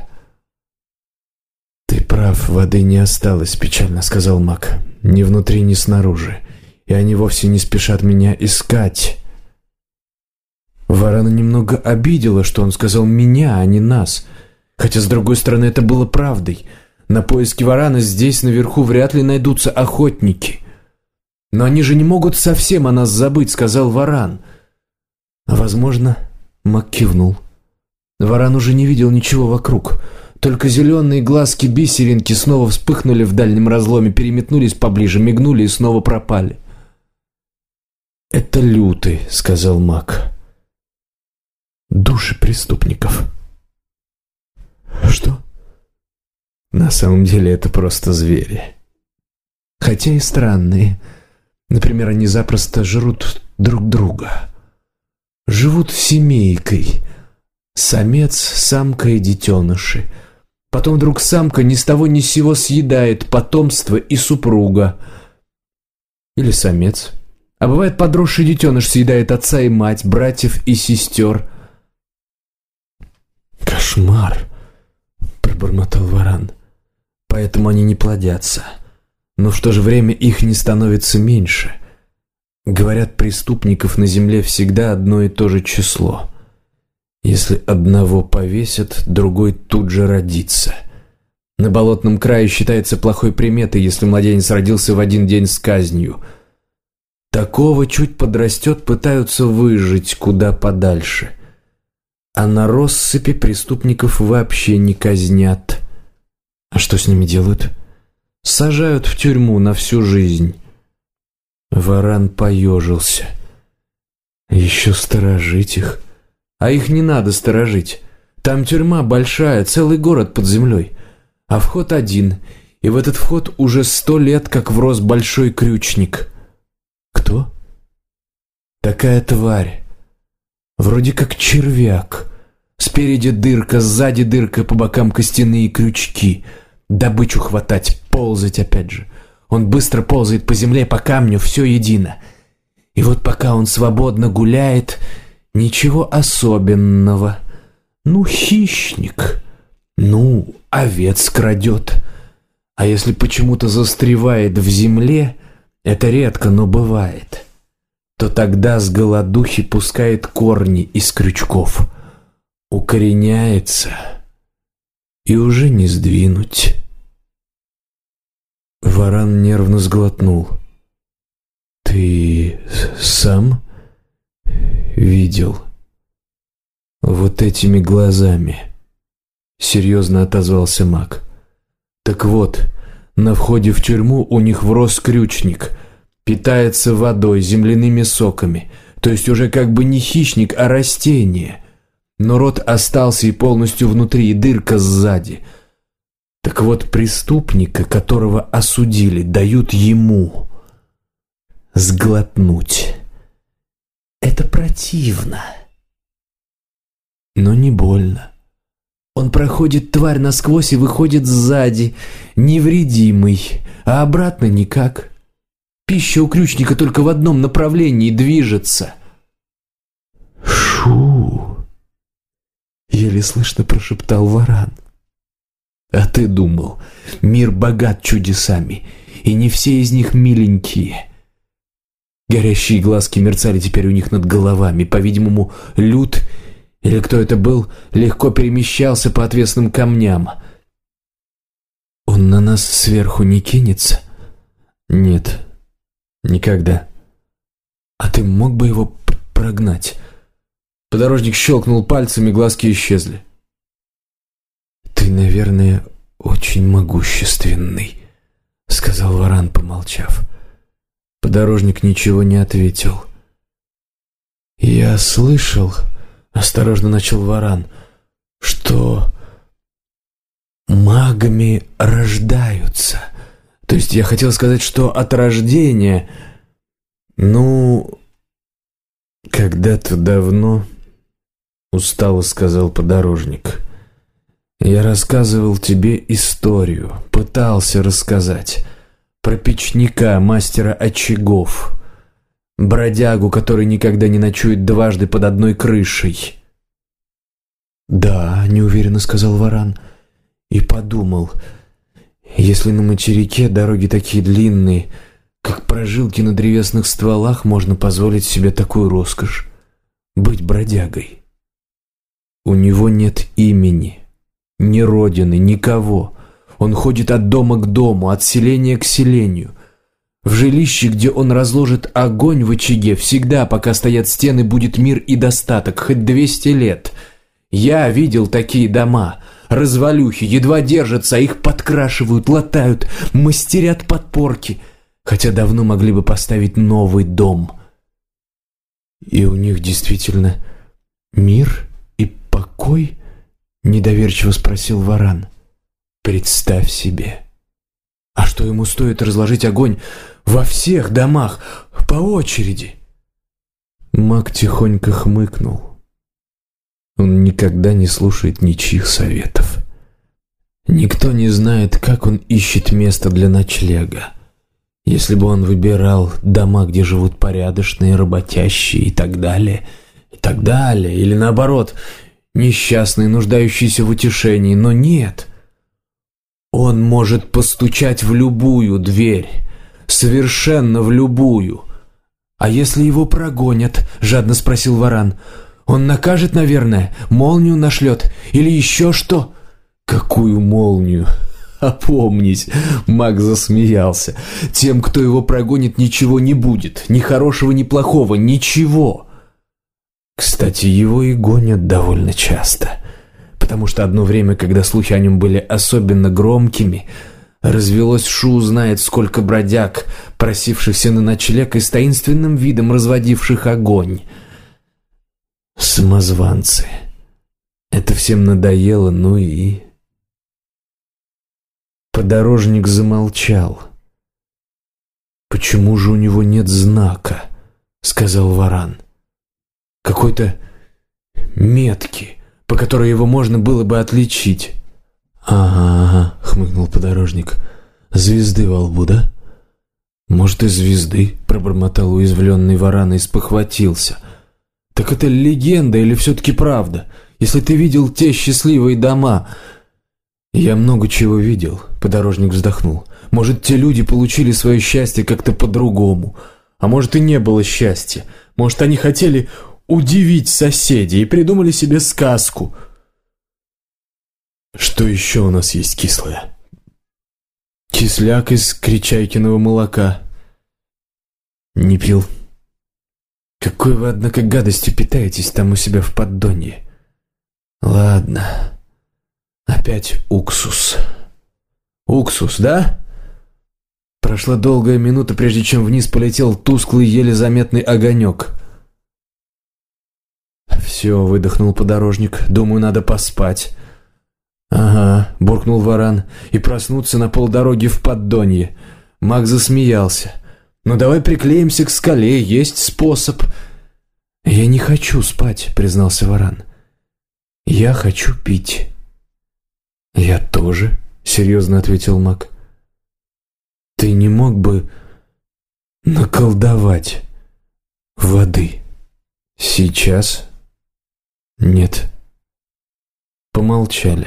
Speaker 1: «Ты прав, воды не осталось», — печально сказал Мак. «Ни внутри, ни снаружи. И они вовсе не спешат меня искать». Варана немного обидело, что он сказал «меня», а не «нас». Хотя, с другой стороны, это было правдой. На поиски Варана здесь, наверху, вряд ли найдутся охотники. «Но они же не могут совсем о нас забыть», — сказал Варан. «Возможно», — Мак кивнул. Варан уже не видел ничего вокруг. Только зеленые глазки-бисеринки снова вспыхнули в дальнем разломе, переметнулись поближе, мигнули и снова пропали. «Это люты», — сказал Мак. «Души преступников». «Что?» «На самом деле это просто звери. Хотя и странные. Например, они запросто жрут друг друга. Живут семейкой. Самец, самка и детеныши. Потом вдруг самка ни с того ни с сего съедает потомство и супруга. Или самец. А бывает, подросший детеныш съедает отца и мать, братьев и сестер». «Кошмар!» — пробормотал Варан. «Поэтому они не плодятся. Но в то же время их не становится меньше. Говорят, преступников на земле всегда одно и то же число. Если одного повесят, другой тут же родится. На болотном крае считается плохой приметой, если младенец родился в один день с казнью. Такого чуть подрастет, пытаются выжить куда подальше. А на россыпи преступников вообще не казнят. А что с ними делают? Сажают в тюрьму на всю жизнь». Варан поежился. «Еще сторожить их? А их не надо сторожить. Там тюрьма большая, целый город под землей. А вход один, и в этот вход уже 100 лет как врос большой крючник». «Кто?» «Такая тварь. Вроде как червяк. Спереди дырка, сзади дырка, по бокам костяные крючки. Добычу хватать, ползать опять же. Он быстро ползает по земле, по камню, все едино. И вот пока он свободно гуляет, ничего особенного. Ну, хищник. Ну, овец крадет. А если почему-то застревает в земле, это редко, но бывает, то тогда с голодухи пускает корни из крючков. Укореняется, и уже не сдвинуть». Варан нервно сглотнул. «Ты сам видел? Вот этими глазами?» Серьезно отозвался Мак. «Так вот, на входе в тюрьму у них врос крючник. Питается водой, земляными соками. То есть уже как бы не хищник, а растение. Но рот остался и полностью внутри, и дырка сзади. Так вот, преступника, которого осудили, дают ему сглотнуть. Это противно, но не больно. Он проходит тварь насквозь и выходит сзади, невредимый, а обратно никак. Пища у крючника только в одном направлении движется». «Шу!» — еле слышно прошептал Варан. «А ты думал, мир богат чудесами, и не все из них миленькие. Горящие глазки мерцали теперь у них над головами. По-видимому, Люд, или кто это был, легко перемещался по отвесным камням. «Он на нас сверху не кинется?» «Нет, никогда». «А ты мог бы его прогнать?» Подорожник щелкнул пальцами, глазки исчезли. «Ты, наверное, очень могущественный», — сказал Варан, помолчав. Подорожник ничего не ответил. «Я слышал», — осторожно начал Варан, — «что магами рождаются. То есть я хотел сказать, что от рождения, когда-то давно, устало сказал Подорожник, я рассказывал тебе историю, пытался рассказать про печника, мастера очагов, бродягу, который никогда не ночует дважды под одной крышей». «Да», — неуверенно сказал Варан, и подумал, если на материке дороги такие длинные, как прожилки на древесных стволах, можно позволить себе такую роскошь — быть бродягой. У него нет имени, ни родины, никого. Он ходит от дома к дому, от селения к селению. В жилище, где он разложит огонь в очаге, всегда, пока стоят стены, будет мир и достаток, хоть 200 лет. Я видел такие дома. Развалюхи едва держатся, их подкрашивают, латают, мастерят подпорки, хотя давно могли бы поставить новый дом. И у них действительно мир и покой? Недоверчиво спросил Варан. Представь себе. А что ему стоит разложить огонь во всех домах по очереди? Маг тихонько хмыкнул. Он никогда не слушает ничьих советов. Никто не знает, как он ищет место для ночлега. Если бы он выбирал дома, где живут порядочные, работящие и так далее, или наоборот, несчастные, нуждающиеся в утешении, но нет. Он может постучать в любую дверь, совершенно в любую. «А если его прогонят?» — жадно спросил Варан. «Он накажет, наверное, молнию нашлет или еще что?» «Какую молнию? Опомнись!» — маг засмеялся. «Тем, кто его прогонит, ничего не будет. Ни хорошего, ни плохого, ничего!» Кстати, его и гонят довольно часто, потому что одно время, когда слухи о нем были особенно громкими, развелось шу знает сколько бродяг, просившихся на ночлег и с таинственным видом разводивших огонь. Самозванцы. Это всем надоело, и... Подорожник замолчал. «Почему же у него нет знака?» — сказал Варан. «Какой-то метки, по которой его можно было бы отличить». «Ага», — хмыкнул Подорожник. «Звезды во лбу, да?» «Может, и звезды», — пробормотал уязвленный Варан и спохватился. «Так это легенда или все-таки правда? Если ты видел те счастливые дома...» «Я много чего видел», — Подорожник вздохнул. «Может, те люди получили свое счастье как-то по-другому. А может, и не было счастья. Может, они хотели удивить соседей и придумали себе сказку». «Что еще у нас есть кислое?» «Кисляк из кричайкиного молока». «Не пил». «Какой вы, однако, гадостью питаетесь там у себя в поддонье». «Ладно. Опять уксус». «Уксус, да?» Прошла долгая минута, прежде чем вниз полетел тусклый, еле заметный огонек. «Все», — выдохнул Подорожник, — «думаю, надо поспать». «Ага», — буркнул Варан, — «и проснуться на полдороги в поддонье». Маг засмеялся. «Ну давай приклеимся к скале, есть способ». «Я не хочу спать», — признался Варан. «Я хочу пить». «Я тоже», — серьезно ответил маг. «Ты не мог бы наколдовать воды сейчас?» «Нет». Помолчали.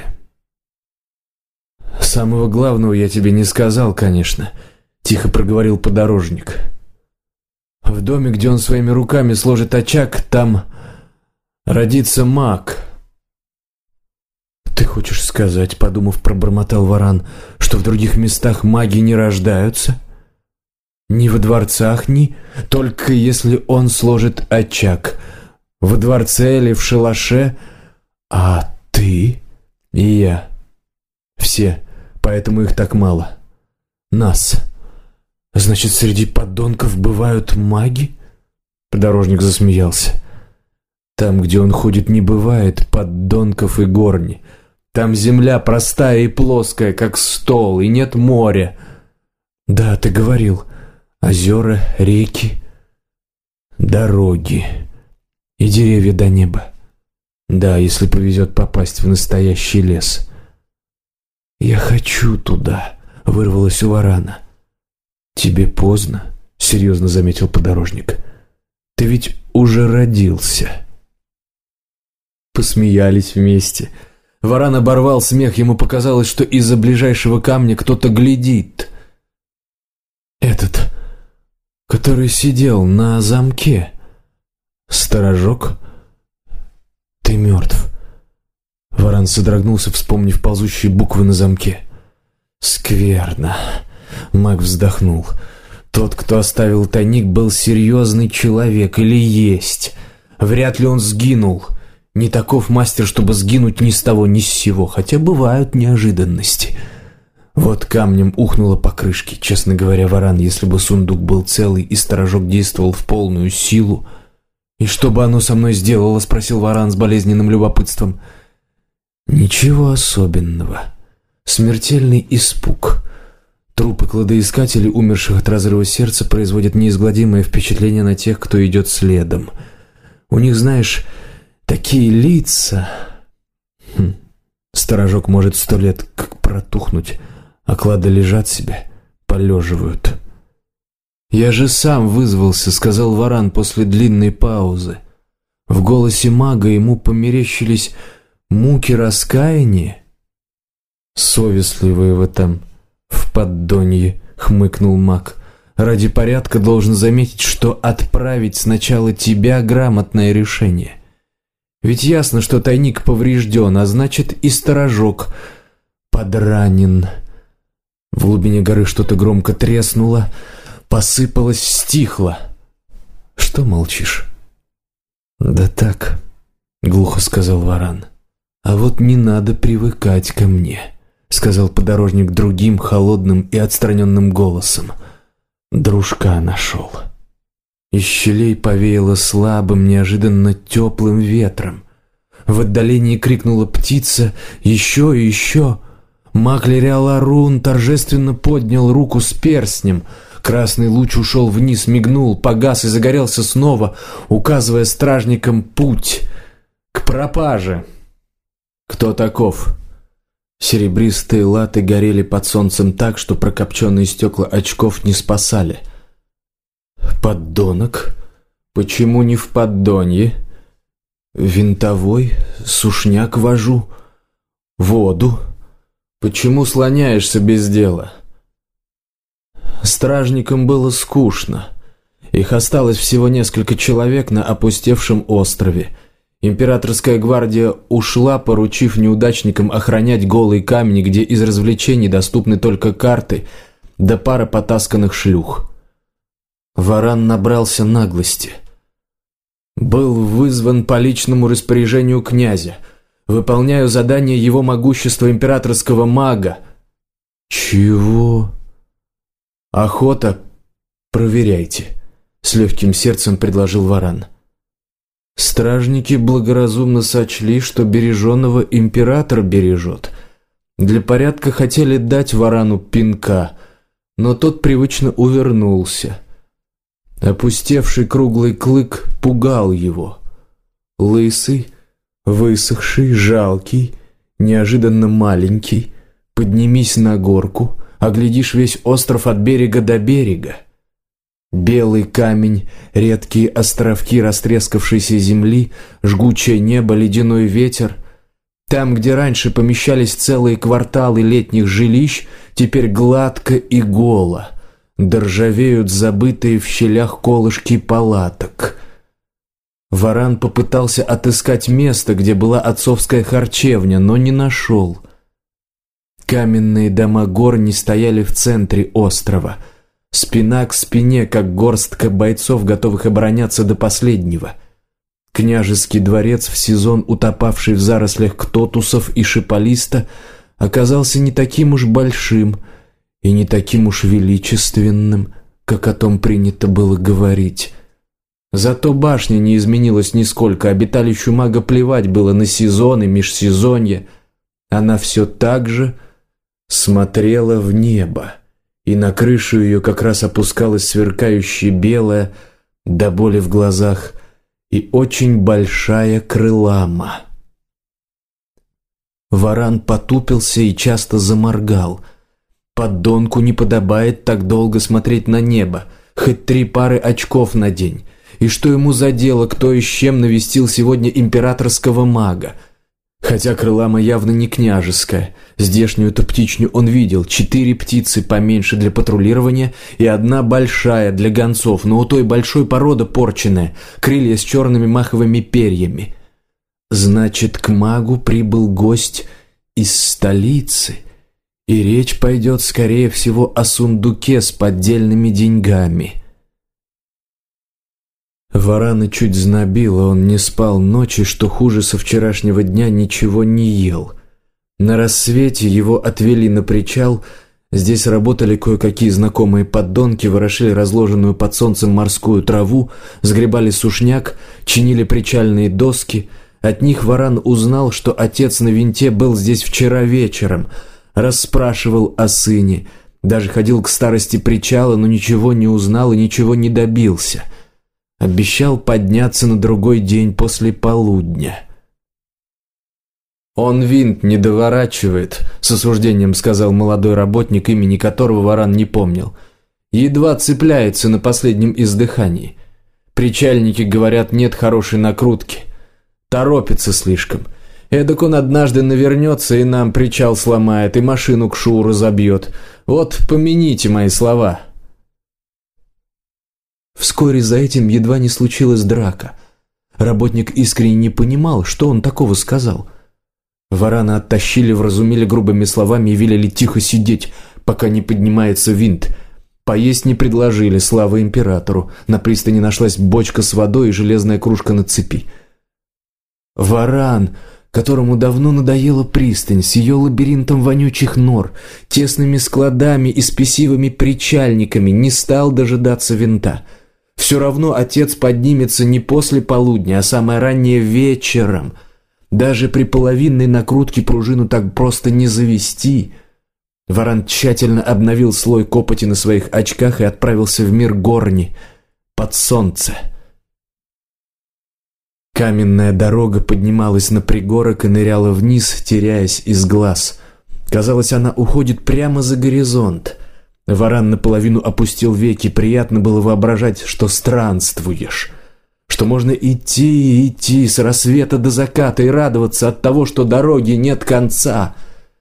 Speaker 1: «Самого главного я тебе не сказал, конечно», — тихо проговорил Подорожник. В доме, где он своими руками сложит очаг, там родится маг». «Ты хочешь сказать, — подумав, пробормотал Варан, — что в других местах маги не рождаются? Ни во дворцах, ни... Только если он сложит очаг. Во дворце или в шалаше. А ты и я. Все. Поэтому их так мало. Нас. Значит, среди подонков бывают маги?» Подорожник засмеялся. «Там, где он ходит, не бывает подонков и горни. Там земля простая и плоская, как стол, и нет моря. Да, ты говорил. Озера, реки, дороги и деревья до неба. Да, если повезет попасть в настоящий лес». «Я хочу туда», — вырвалось у Варана. «Тебе поздно», — серьезно заметил подорожник. «Ты ведь уже родился». Посмеялись вместе. Варан оборвал смех, ему показалось, что из-за ближайшего камня кто-то глядит. «Этот, который сидел на замке. Сторожок? Ты мертв». Варан содрогнулся, вспомнив ползущие буквы на замке. «Скверно». Маг вздохнул. «Тот, кто оставил тайник, был серьезный человек или есть. Вряд ли он сгинул. Не таков мастер, чтобы сгинуть ни с того, ни с сего, хотя бывают неожиданности». Вот камнем ухнуло по крышке. Честно говоря, Варан, если бы сундук был целый и сторожок действовал в полную силу... «И что бы оно со мной сделало?» — спросил Варан с болезненным любопытством. «Ничего особенного. Смертельный испуг. Трупы кладоискателей, умерших от разрыва сердца, производят неизгладимое впечатление на тех, кто идет следом. У них, знаешь, такие лица. Сторожок может 100 лет как протухнуть, а клады лежат себе, полеживают». «Я же сам вызвался», — сказал Варан после длинной паузы. В голосе мага ему померещились муки раскаяния. «Совестливые вы там в поддонье», — хмыкнул маг. «Ради порядка должен заметить, что отправить сначала тебя — грамотное решение. Ведь ясно, что тайник поврежден, а значит и сторожок подранен». В глубине горы что-то громко треснуло, посыпалось, стихло. «Что молчишь?» «Да так», — глухо сказал Варан. «А вот не надо привыкать ко мне», — сказал подорожник другим, холодным и отстраненным голосом. «Дружка нашел». Из щелей повеяло слабым, неожиданно теплым ветром. В отдалении крикнула птица «Еще и еще!». Маг Лериал-Арун торжественно поднял руку с перстнем. Красный луч ушел вниз, мигнул, погас и загорелся снова, указывая стражникам путь к пропаже. «Кто таков?» Серебристые латы горели под солнцем так, что прокопченные стекла очков не спасали. «Поддонок? Почему не в поддонье? Винтовой? Сушняк вожу? Воду? Почему слоняешься без дела?» Стражникам было скучно. Их осталось всего несколько человек на опустевшем острове. Императорская гвардия ушла, поручив неудачникам охранять голый камень, где из развлечений доступны только карты да пара потасканных шлюх. Варан набрался наглости. «Был вызван по личному распоряжению князя. Выполняю задание его могущества императорского мага». «Чего?» «Охота? Проверяйте», — с легким сердцем предложил Варан. Стражники благоразумно сочли, что береженного император бережет. Для порядка хотели дать Варану пинка, но тот привычно увернулся. Опустевший круглый клык пугал его. Лысый, высохший, жалкий, неожиданно маленький, поднимись на горку, оглядишь весь остров от берега до берега. Белый камень, редкие островки растрескавшейся земли, жгучее небо, ледяной ветер. Там, где раньше помещались целые кварталы летних жилищ, теперь гладко и голо. да ржавеют забытые в щелях колышки палаток. Варан попытался отыскать место, где была отцовская харчевня, но не нашел. Каменные дома Горни стояли в центре острова, спина к спине, как горстка бойцов, готовых обороняться до последнего. Княжеский дворец, в сезон утопавший в зарослях ктотусов и шиполиста, оказался не таким уж большим и не таким уж величественным, как о том принято было говорить. Зато башня не изменилась нисколько, обиталищу мага плевать было на сезоны, межсезонье. Она все так же смотрела в небо, и на крышу ее как раз опускалась сверкающая белая, до боли в глазах, и очень большая крылама. Варан потупился и часто заморгал. Подонку не подобает так долго смотреть на небо, хоть 3 пары очков надень. И что ему за дело, кто и с чем навестил сегодня императорского мага? Хотя крылама явно не княжеская. Здешнюю-то птичню он видел: 4 птицы поменьше для патрулирования и 1 большая для гонцов, но у той большой порода порченная, крылья с черными маховыми перьями. Значит, к магу прибыл гость из столицы, и речь пойдет, скорее всего, о сундуке с поддельными деньгами. Варана чуть знобило, он не спал ночи, что хуже, со вчерашнего дня ничего не ел. На рассвете его отвели на причал. Здесь работали кое-какие знакомые поддонки, ворошили разложенную под солнцем морскую траву, сгребали сушняк, чинили причальные доски. От них Варан узнал, что отец на винте был здесь вчера вечером, расспрашивал о сыне, даже ходил к старости причала, но ничего не узнал и ничего не добился. Обещал подняться на другой день после полудня. «Он винт не доворачивает», — с осуждением сказал молодой работник, имени которого Варан не помнил. «Едва цепляется на последнем издыхании. Причальники говорят, нет хорошей накрутки. Торопится слишком. Эдак он однажды навернется и нам причал сломает, и машину к шуру разобьет. Вот помяните мои слова». Вскоре за этим едва не случилась драка. Работник искренне не понимал, что он такого сказал. Варана оттащили, вразумили грубыми словами и велели тихо сидеть, пока не поднимается винт. Поесть не предложили, слава императору. На пристани нашлась бочка с водой и железная кружка на цепи. Варан, которому давно надоела пристань с ее лабиринтом вонючих нор, тесными складами и спесивыми причальниками, не стал дожидаться винта. Все равно отец поднимется не после полудня, а самое раннее вечером. Даже при половинной накрутке пружину так просто не завести. Варан тщательно обновил слой копоти на своих очках и отправился в мир Горни, под солнце. Каменная дорога поднималась на пригорок и ныряла вниз, теряясь из глаз. Казалось, она уходит прямо за горизонт. Варан наполовину опустил веки, приятно было воображать, что странствуешь, что можно идти и идти с рассвета до заката и радоваться от того, что дороги нет конца.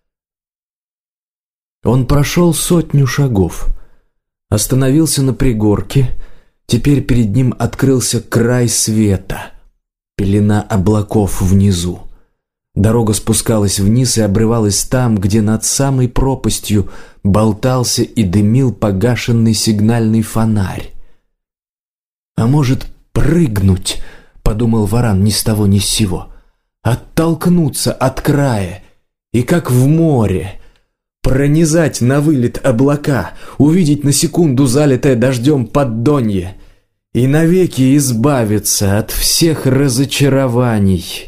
Speaker 1: Он прошел 100 шагов, остановился на пригорке. Теперь перед ним открылся край света, пелена облаков внизу. Дорога спускалась вниз и обрывалась там, где над самой пропастью болтался и дымил погашенный сигнальный фонарь. «А может, прыгнуть?» — подумал Варан ни с того ни с сего. «Оттолкнуться от края и, как в море, пронизать навылет облака, увидеть на секунду залитое дождем поддонье и навеки избавиться от всех разочарований».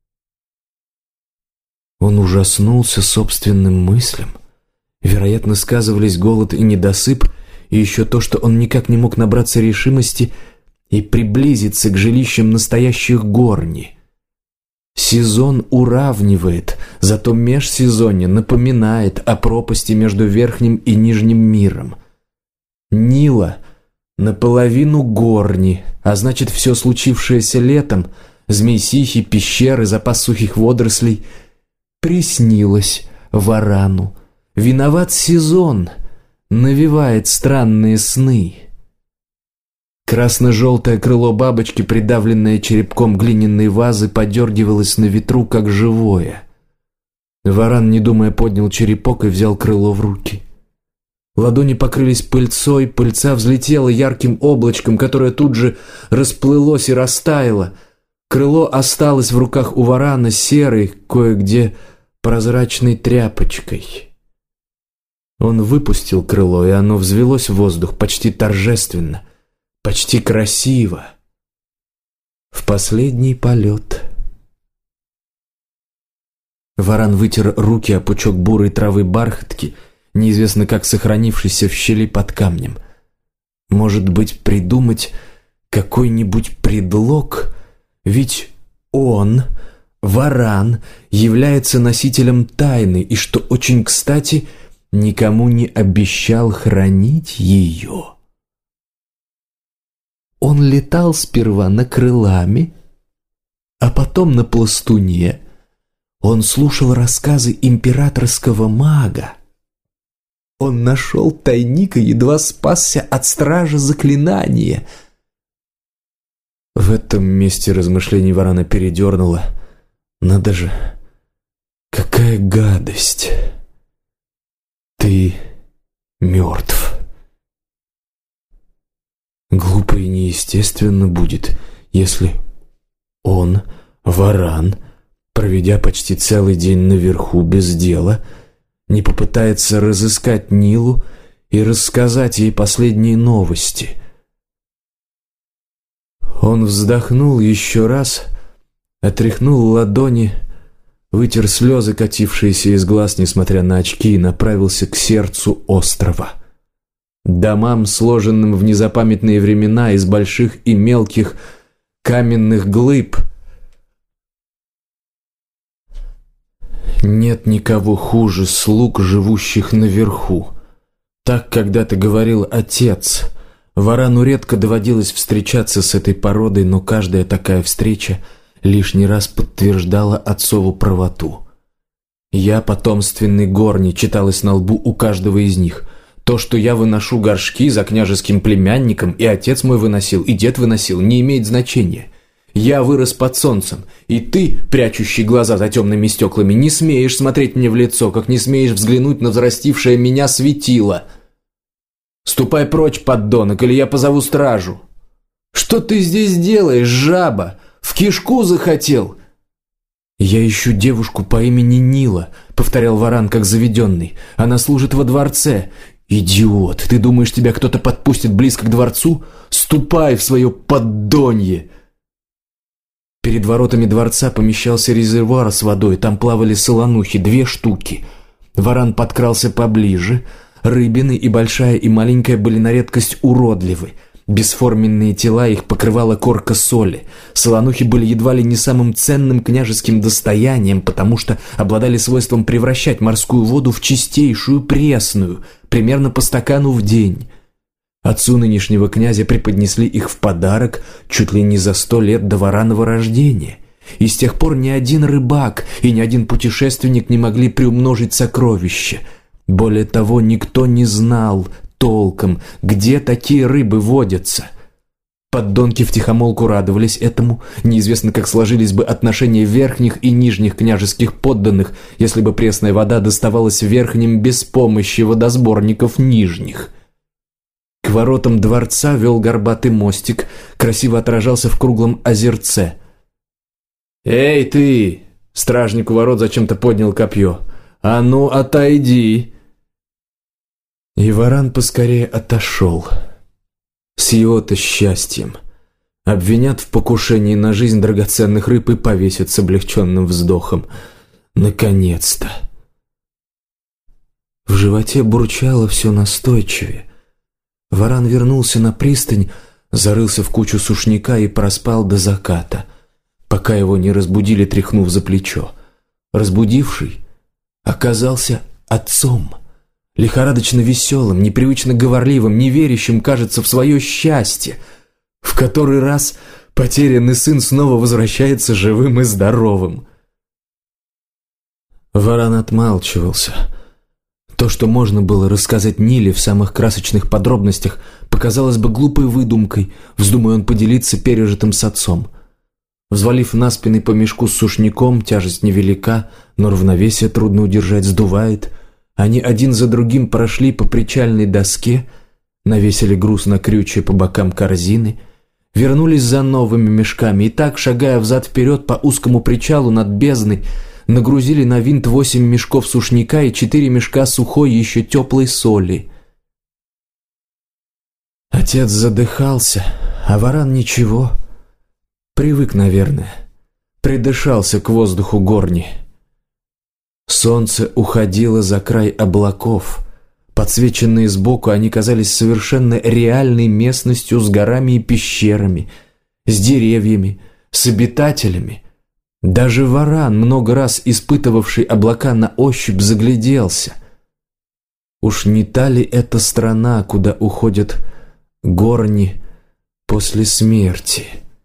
Speaker 1: Он ужаснулся собственным мыслям. Вероятно, сказывались голод и недосып, и еще то, что он никак не мог набраться решимости и приблизиться к жилищам настоящих Горни. Сезон уравнивает, зато межсезонье напоминает о пропасти между верхним и нижним миром. Нила наполовину Горни, а значит, все случившееся летом, змей-сихи, пещеры, запас сухих водорослей — приснилось Варану. Виноват сезон, навевает странные сны. Красно-желтое крыло бабочки, придавленное черепком глиняной вазы, подергивалось на ветру, как живое. Варан, не думая, поднял черепок и взял крыло в руки. Ладони покрылись пыльцой, пыльца взлетела ярким облачком, которое тут же расплылось и растаяло. Крыло осталось в руках у Варана серой, кое-где прозрачной тряпочкой. Он выпустил крыло, и оно взвелось в воздух почти торжественно, почти красиво. В последний полет. Варан вытер руки о пучок бурой травы бархатки, неизвестно как сохранившейся в щели под камнем. Может быть, придумать какой-нибудь предлог? Ведь он, Варан, является носителем тайны, и, что очень кстати, никому не обещал хранить ее. Он летал сперва на крылами, а потом на пластуне. Он слушал рассказы императорского мага. Он нашел тайник и едва спасся от стража заклинания. В этом месте размышлений Варана передернуло. Надо же, какая гадость! Ты мертв. Глупо и неестественно будет, если он, Варан, проведя почти целый день наверху без дела, не попытается разыскать Нилу и рассказать ей последние новости. Он вздохнул еще раз, отряхнул ладони, вытер слезы, катившиеся из глаз, несмотря на очки, и направился к сердцу острова. Домам, сложенным в незапамятные времена из больших и мелких каменных глыб. Нет никого хуже слуг, живущих наверху. Так когда-то говорил отец. Варану редко доводилось встречаться с этой породой, но каждая такая встреча лишний раз подтверждала отцову правоту. «Я потомственный горний», читалось на лбу у каждого из них. То, что я выношу горшки за княжеским племянником, и отец мой выносил, и дед выносил, не имеет значения. Я вырос под солнцем, и ты, прячущий глаза за темными стеклами, не смеешь смотреть мне в лицо, как не смеешь взглянуть на взрастившее меня светило. Ступай прочь, поддонок, или я позову стражу. Что ты здесь делаешь, жаба? В кишку захотел?» «Я ищу девушку по имени Нила», — повторял Варан как заведенный. «Она служит во дворце». «Идиот! Ты думаешь, тебя кто-то подпустит близко к дворцу? Ступай в свое поддонье!» Перед воротами дворца помещался резервуар с водой. Там плавали солонухи, 2 штуки. Варан подкрался поближе. Рыбины, и большая, и маленькая, были на редкость уродливы. Бесформенные тела их покрывала корка соли. Солонухи были едва ли не самым ценным княжеским достоянием, потому что обладали свойством превращать морскую воду в чистейшую пресную, примерно по стакану в день. Отцу нынешнего князя преподнесли их в подарок чуть ли не за 100 лет до Варанова рождения. И с тех пор ни один рыбак и ни один путешественник не могли приумножить сокровища. Более того, никто не знал толком, где такие рыбы водятся. Поддонки втихомолку радовались этому. Неизвестно, как сложились бы отношения верхних и нижних княжеских подданных, если бы пресная вода доставалась верхним без помощи водосборников нижних. К воротам дворца вел горбатый мостик, красиво отражался в круглом озерце. «Эй, ты!» — стражник у ворот зачем-то поднял копье. «А ну, отойди!» И Варан поскорее отошел. С его-то счастьем. Обвинят в покушении на жизнь драгоценных рыб и повесят с облегченным вздохом. Наконец-то! В животе бурчало все настойчивее. Варан вернулся на пристань, зарылся в кучу сушняка и проспал до заката, пока его не разбудили, тряхнув за плечо. Разбудивший оказался отцом. Лихорадочно веселым, непривычно говорливым, неверящим, кажется, в свое счастье. В который раз потерянный сын снова возвращается живым и здоровым. Варан отмалчивался. То, что можно было рассказать Ниле в самых красочных подробностях, показалось бы глупой выдумкой, вздумая он поделиться пережитым с отцом. Взвалив на спины по мешку с сушняком, тяжесть невелика, но равновесие трудно удержать, сдувает. Они один за другим прошли по причальной доске, навесили груз на крючья по бокам корзины, вернулись за новыми мешками и так, шагая взад-вперед по узкому причалу над бездной, нагрузили на винт 8 мешков сушняка и 4 мешка сухой еще теплой соли. Отец задыхался, а Варан ничего. Привык, наверное. Придышался к воздуху горни. Солнце уходило за край облаков. Подсвеченные сбоку, они казались совершенно реальной местностью с горами и пещерами, с деревьями, с обитателями. Даже Варан, много раз испытывавший облака на ощупь, загляделся. Уж не та ли это страна, куда уходят горни после смерти?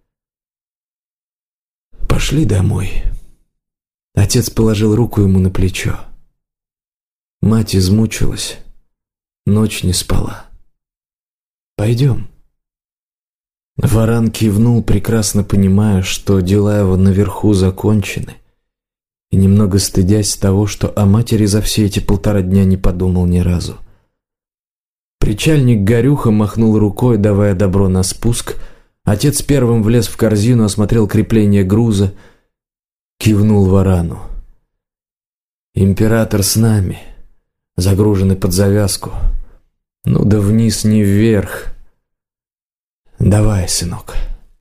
Speaker 1: «Пошли домой». Отец положил руку ему на плечо. Мать измучилась, ночь не спала. «Пойдем». Варан кивнул, прекрасно понимая, что дела его наверху закончены, и немного стыдясь того, что о матери за все эти 1,5 дня не подумал ни разу. Причальник Горюха махнул рукой, давая добро на спуск. Отец первым влез в корзину, осмотрел крепление груза, кивнул Варану. «Император с нами, загруженный под завязку. Ну да вниз, не вверх. Давай, сынок».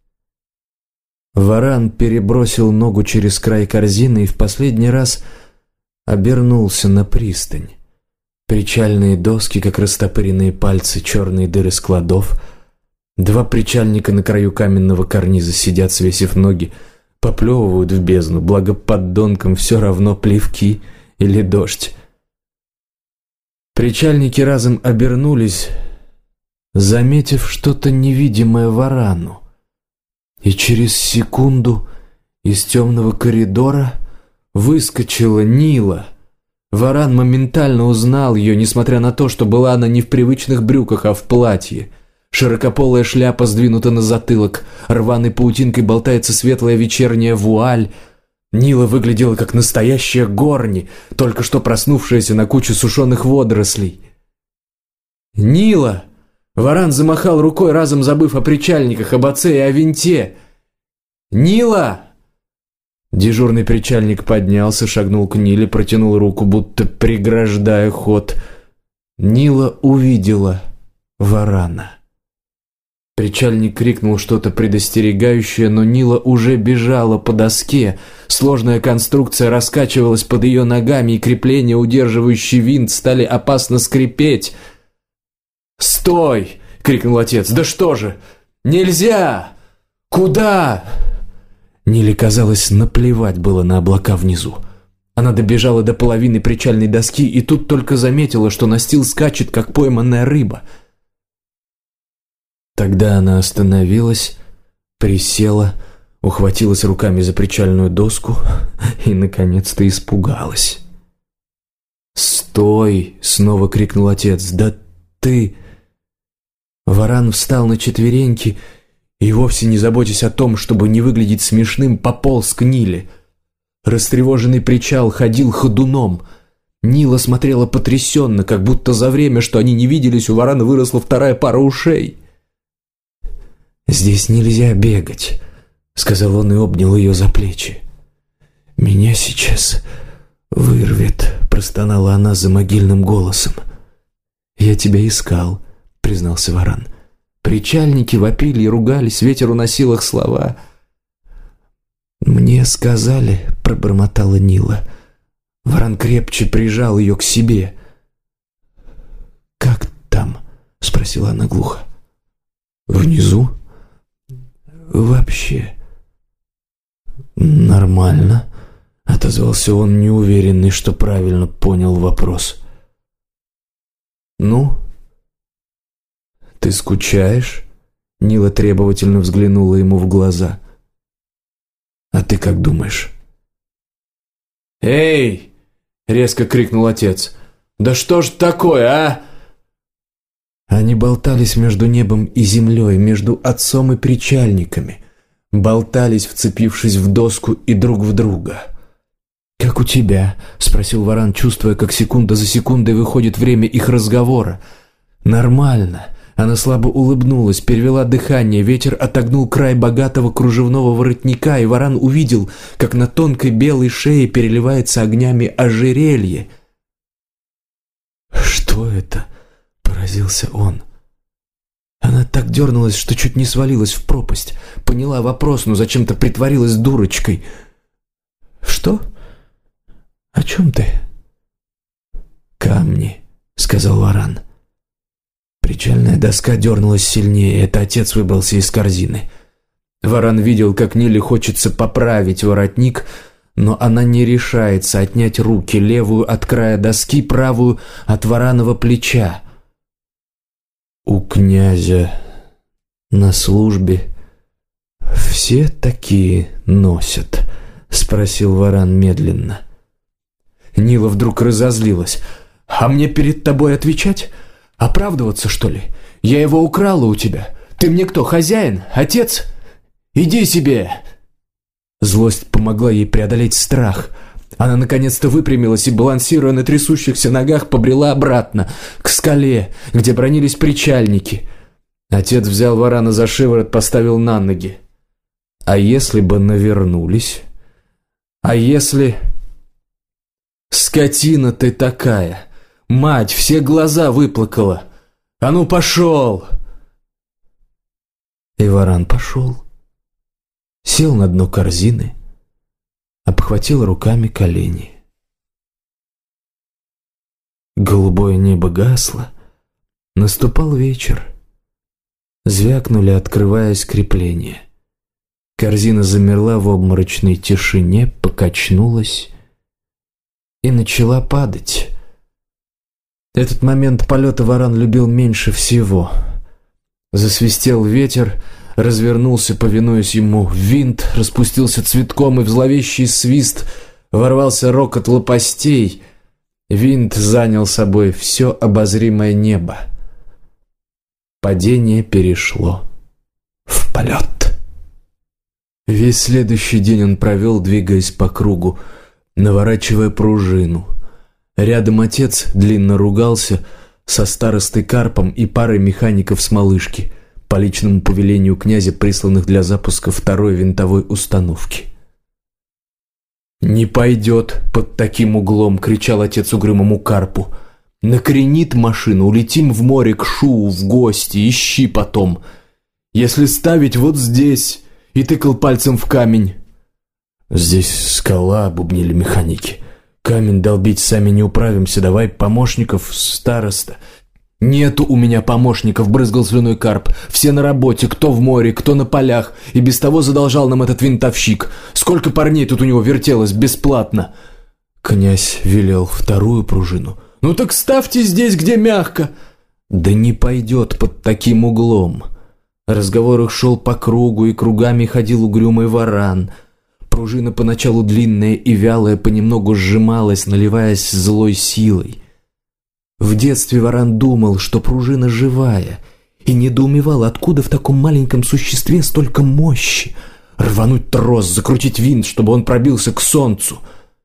Speaker 1: Варан перебросил ногу через край корзины и в последний раз обернулся на пристань. Причальные доски, как растопыренные пальцы, черные дыры складов. 2 причальника на краю каменного карниза сидят, свесив ноги, поплевывают в бездну, благо поддонкам все равно плевки или дождь. Причальники разом обернулись, заметив что-то невидимое Варану, и через секунду из темного коридора выскочила Нила. Варан моментально узнал ее, несмотря на то, что была она не в привычных брюках, а в платье. Широкополая шляпа сдвинута на затылок, рваной паутинкой болтается светлая вечерняя вуаль. Нила выглядела как настоящая горни, только что проснувшаяся на куче сушеных водорослей. «Нила!» Варан замахал рукой, разом забыв о причальниках, об отце и о винте. «Нила!» Дежурный причальник поднялся, шагнул к Ниле, протянул руку, будто преграждая ход. Нила увидела Варана. Причальник крикнул что-то предостерегающее, но Нила уже бежала по доске. Сложная конструкция раскачивалась под ее ногами, и крепления, удерживающие винт, стали опасно скрипеть. «Стой!» — крикнул отец. «Да что же? Нельзя! Куда?» Ниле, казалось, наплевать было на облака внизу. Она добежала до половины причальной доски и тут только заметила, что настил скачет, как пойманная рыба. Тогда она остановилась, присела, ухватилась руками за причальную доску и, наконец-то, испугалась. «Стой!» — снова крикнул отец. «Да ты...» Варан встал на четвереньки и, вовсе не заботясь о том, чтобы не выглядеть смешным, пополз к Ниле. Растревоженный причал ходил ходуном. Нила смотрела потрясенно, как будто за время, что они не виделись, у Варана выросла 2-я пара ушей. «Здесь нельзя бегать», — сказал он и обнял ее за плечи. «Меня сейчас вырвет», — простонала она за могильным голосом. «Я тебя искал», — признался Варан. Причальники вопили и ругались, ветер уносил их слова. «Мне сказали», — пробормотала Нила. Варан крепче прижал ее к себе. «Как там?» — спросила она глухо. «Внизу?» «Вообще нормально», — отозвался он, неуверенный, что правильно понял вопрос. «Ну, ты скучаешь?» Нила требовательно взглянула ему в глаза. «А ты как думаешь?» «Эй!» — резко крикнул отец. Да что ж такое, а?» Они болтались между небом и землей, между отцом и причальниками. Болтались, вцепившись в доску и друг в друга. «Как у тебя?» — спросил Варан, чувствуя, как секунда за секундой выходит время их разговора. «Нормально». Она слабо улыбнулась, перевела дыхание, ветер отогнул край богатого кружевного воротника, и Варан увидел, как на тонкой белой шее переливается огнями ожерелье. «Что это?» — поразился он. Она так дернулась, что чуть не свалилась в пропасть. Поняла вопрос, но зачем-то притворилась дурочкой. «Что? О чем ты?» «Камни», — сказал Варан. Причальная доска дернулась сильнее, это отец выбрался из корзины. Варан видел, как Ниле хочется поправить воротник, но она не решается отнять руки, левую от края доски, правую от Варанова плеча. «У князя на службе все такие носят?» — спросил Варан медленно. Нила вдруг разозлилась. «А мне перед тобой отвечать? Оправдываться, что ли? Я его украла у тебя. Ты мне кто, хозяин? Отец? Иди себе!» Злость помогла ей преодолеть страх. Она наконец-то выпрямилась и, балансируя на трясущихся ногах, побрела обратно, к скале, где бранились причальники. Отец взял Варана за шиворот, поставил на ноги. «А если бы навернулись? А если...» «Скотина ты такая! Мать, все глаза выплакала! А ну, пошел!» И Варан пошел. Сел на дно корзины, обхватил руками колени. Голубое небо гасло, наступал вечер. Звякнули, открываясь, крепления. Корзина замерла в обморочной тишине, покачнулась и начала падать. Этот момент полета Варан любил меньше всего. Засвистел ветер, развернулся, повинуясь ему, винт распустился цветком, и в зловещий свист ворвался рокот лопастей. Винт занял собой все обозримое небо. Падение перешло в полет. Весь следующий день он провел, двигаясь по кругу, наворачивая пружину. Рядом отец длинно ругался со старостой Карпом и парой механиков с малышки по личному повелению князя, присланных для запуска второй винтовой установки. «Не пойдет под таким углом!» — кричал отец угрюмому Карпу. «Накренит машину, улетим в море к Шуу в гости, ищи потом. Если ставить вот здесь!» — и тыкал пальцем в камень. «Здесь скала!» — бубнили механики. «Камень долбить сами не управимся, давай помощников, староста». «Нету у меня помощников», — брызгал слюной Карп. «Все на работе, кто в море, кто на полях, и без того задолжал нам этот винтовщик. Сколько парней тут у него вертелось бесплатно». Князь велел вторую пружину. «Ну так ставьте здесь, где мягко». «Да не пойдет под таким углом». Разговор их шел по кругу, и кругами ходил угрюмый Варан. Пружина поначалу длинная и вялая понемногу сжималась, наливаясь злой силой. В детстве Варан думал, что пружина живая, и недоумевал, откуда в таком маленьком существе столько мощи. Рвануть трос, закрутить винт, чтобы он пробился к солнцу.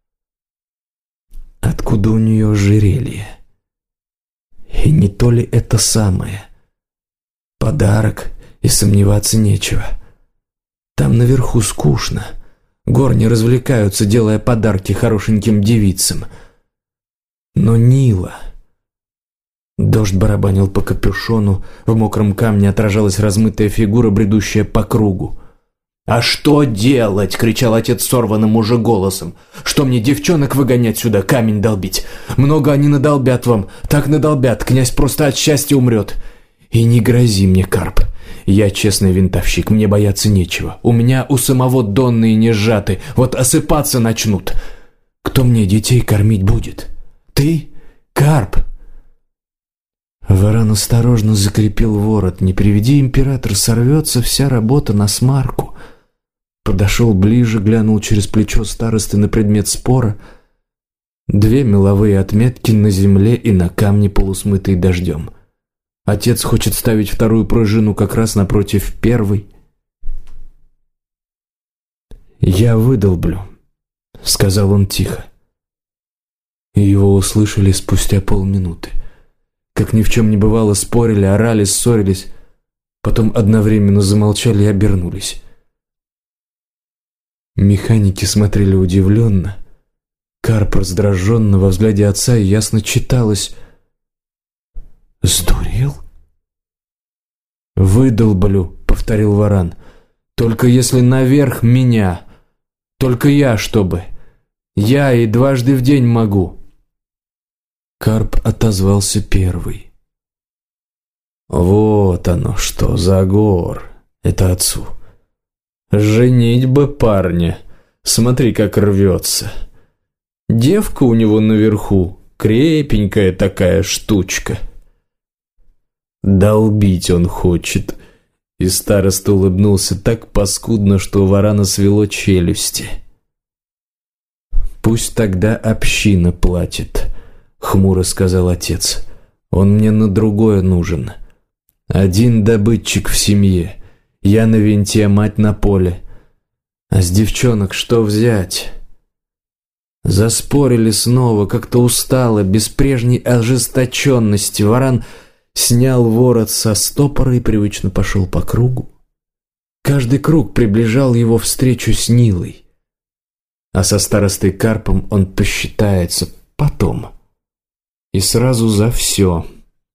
Speaker 1: Откуда у нее ожерелье? И не то ли это самое? Подарок, и сомневаться нечего. Там наверху скучно. Горни развлекаются, делая подарки хорошеньким девицам. Но Нила... Дождь барабанил по капюшону, в мокром камне отражалась размытая фигура, бредущая по кругу. «А что делать?» — кричал отец сорванным уже голосом. «Что мне девчонок выгонять сюда, камень долбить? Много они надолбят вам, так надолбят, князь просто от счастья умрет. И не грози мне, Карп. Я честный винтовщик, мне бояться нечего. У меня у самого донные не сжаты, вот осыпаться начнут. Кто мне детей кормить будет? Ты, Карп?» Варан осторожно закрепил ворот. Не приведи император, сорвется вся работа на смарку. Подошел ближе, глянул через плечо старосты на предмет спора. 2 меловые отметки на земле и на камне, полусмытой дождем. Отец хочет ставить вторую пружину как раз напротив первой. «Я выдолблю», — сказал он тихо. И его услышали спустя полминуты. Как ни в чем не бывало, спорили, орали, ссорились, потом одновременно замолчали и обернулись. Механики смотрели удивленно. Карп раздраженно, во взгляде отца ясно читалось: «Сдурел?» «Выдолблю», — повторил Варан, — «только если наверх меня. Только я, чтобы. Я и дважды в день могу». Карп отозвался первый. «Вот оно что, Загор!» — это отцу. «Женить бы парня. Смотри, как рвется. Девка у него наверху, крепенькая такая штучка. Долбить он хочет». И староста улыбнулся так паскудно, что у Варана свело челюсти. «Пусть тогда община платит», — хмуро сказал отец. «Он мне на другое нужен. Один добытчик в семье. Я на винте, мать на поле. А с девчонок что взять?» Заспорили снова, как-то устало, без прежней ожесточенности. Варан снял ворот со стопора и привычно пошел по кругу. Каждый круг приближал его встречу с Нилой. А со старостой Карпом он посчитается потом. И сразу за все.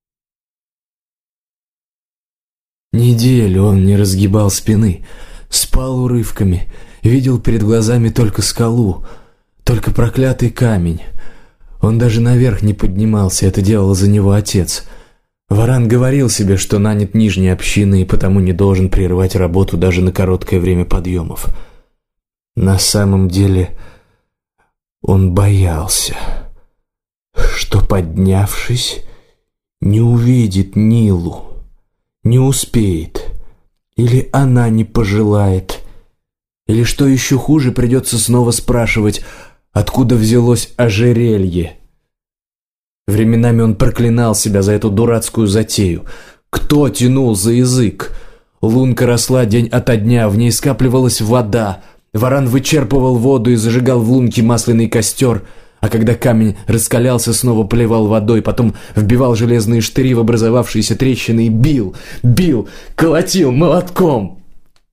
Speaker 1: Неделю он не разгибал спины, спал урывками, видел перед глазами только скалу, только проклятый камень. Он даже наверх не поднимался, это делал за него отец. Варан говорил себе, что нанят нижней общины и потому не должен прерывать работу даже на короткое время подъемов. На самом деле он боялся, что, поднявшись, не увидит Нилу, не успеет, или она не пожелает, или, что еще хуже, придется снова спрашивать, откуда взялось ожерелье. Временами он проклинал себя за эту дурацкую затею. Кто тянул за язык? Лунка росла день ото дня, в ней скапливалась вода. Варан вычерпывал воду и зажигал в лунке масляный костер, а когда камень раскалялся, снова поливал водой, потом вбивал железные штыри в образовавшиеся трещины и бил, колотил молотком.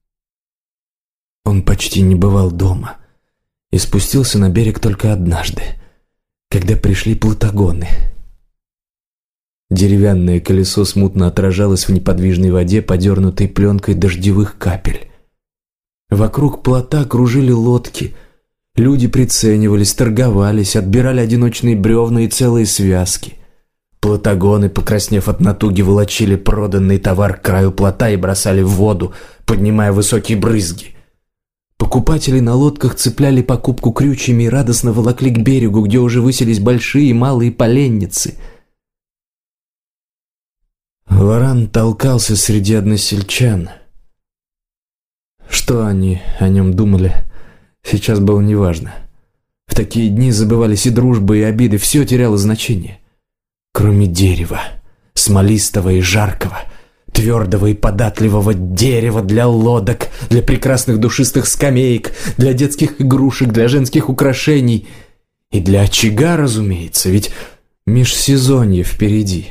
Speaker 1: Он почти не бывал дома и спустился на берег только однажды, когда пришли плотогоны. Деревянное колесо смутно отражалось в неподвижной воде, подернутой пленкой дождевых капель. Вокруг плота кружили лодки. Люди приценивались, торговались, отбирали одиночные бревна и целые связки. Плотогоны, покраснев от натуги, волочили проданный товар к краю плота и бросали в воду, поднимая высокие брызги. Покупатели на лодках цепляли покупку крючьями и радостно волокли к берегу, где уже высились большие и малые поленницы. Варан толкался среди односельчан. Что они о нем думали, сейчас было неважно. В такие дни забывались и дружба, и обиды, все теряло значение. Кроме дерева, смолистого и жаркого, твердого и податливого дерева для лодок, для прекрасных душистых скамеек, для детских игрушек, для женских украшений и для очага, разумеется, ведь межсезонье впереди.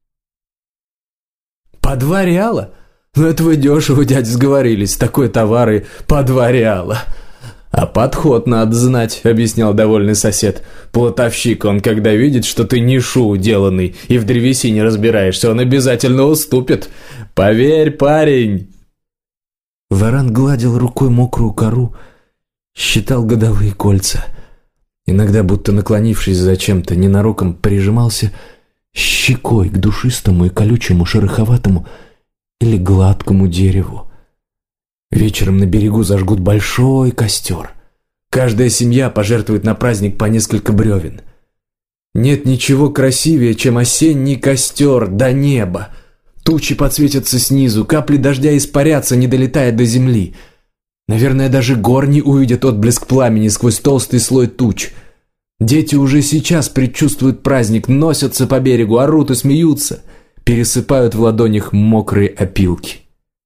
Speaker 1: «По 2 реала? Ну это вы дешево, дядя, сговорились, такой товары по 2 реала. А подход надо знать», — объяснял довольный сосед. «Плотовщик, он когда видит, что ты не шу деланный и в древесине разбираешься, он обязательно уступит. Поверь, парень». Варан гладил рукой мокрую кору, считал годовые кольца. Иногда, будто наклонившись зачем-то, ненароком прижимался щекой к душистому и колючему, шероховатому или гладкому дереву. Вечером на берегу зажгут большой костер. Каждая семья пожертвует на праздник по несколько бревен. Нет ничего красивее, чем осенний костер до неба. Тучи подсветятся снизу, капли дождя испарятся, не долетая до земли. Наверное, даже гор не увидят отблеск пламени сквозь толстый слой туч. Дети уже сейчас предчувствуют праздник, носятся по берегу, орут и смеются, пересыпают в ладонях мокрые опилки.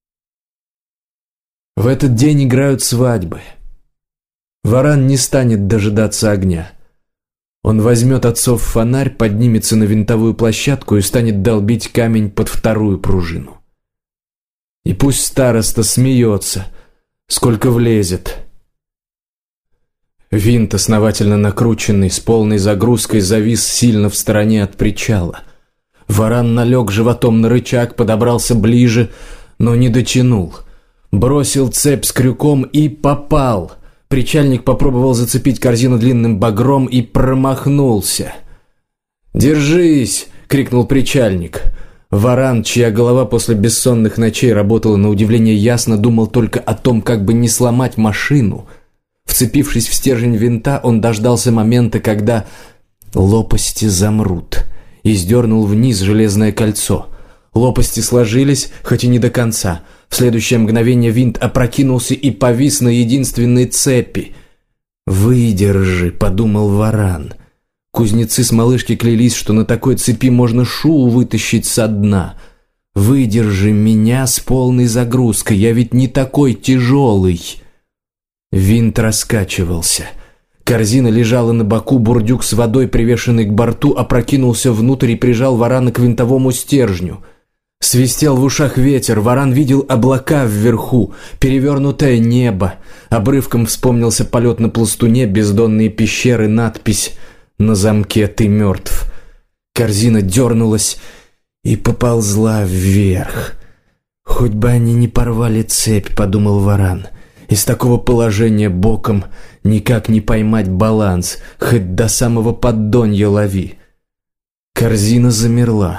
Speaker 1: В этот день играют свадьбы. Варан не станет дожидаться огня. Он возьмет отцов фонарь, поднимется на винтовую площадку и станет долбить камень под вторую пружину. И пусть староста смеется, сколько влезет. Винт, основательно накрученный, с полной загрузкой, завис сильно в стороне от причала. Варан налег животом на рычаг, подобрался ближе, но не дотянул. Бросил цепь с крюком и попал. Причальник попробовал зацепить корзину длинным багром и промахнулся. «Держись!» — крикнул причальник. Варан, чья голова после бессонных ночей работала на удивление ясно, думал только о том, как бы не сломать машину. Вцепившись в стержень винта, он дождался момента, когда лопасти замрут, и сдернул вниз железное кольцо. Лопасти сложились, хоть и не до конца. В следующее мгновение винт опрокинулся и повис на единственной цепи. «Выдержи», — подумал Варан. Кузнецы с малышки клялись, что на такой цепи можно шул вытащить со дна. «Выдержи меня с полной загрузкой, я ведь не такой тяжелый». Винт раскачивался. Корзина лежала на боку, бурдюк с водой, привешенный к борту, опрокинулся внутрь и прижал Варана к винтовому стержню. Свистел в ушах ветер, Варан видел облака вверху, перевернутое небо. Обрывком вспомнился полет на пластуне, бездонные пещеры, надпись на замке «Ты мертв». Корзина дернулась и поползла вверх. «Хоть бы они не порвали цепь», — подумал Варан. «Из такого положения боком никак не поймать баланс, хоть до самого поддонья лови». Корзина замерла.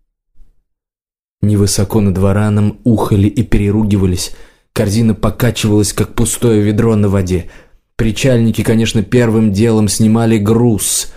Speaker 1: Невысоко над Вараном ухали и переругивались. Корзина покачивалась, как пустое ведро на воде. Причальники, конечно, первым делом снимали груз.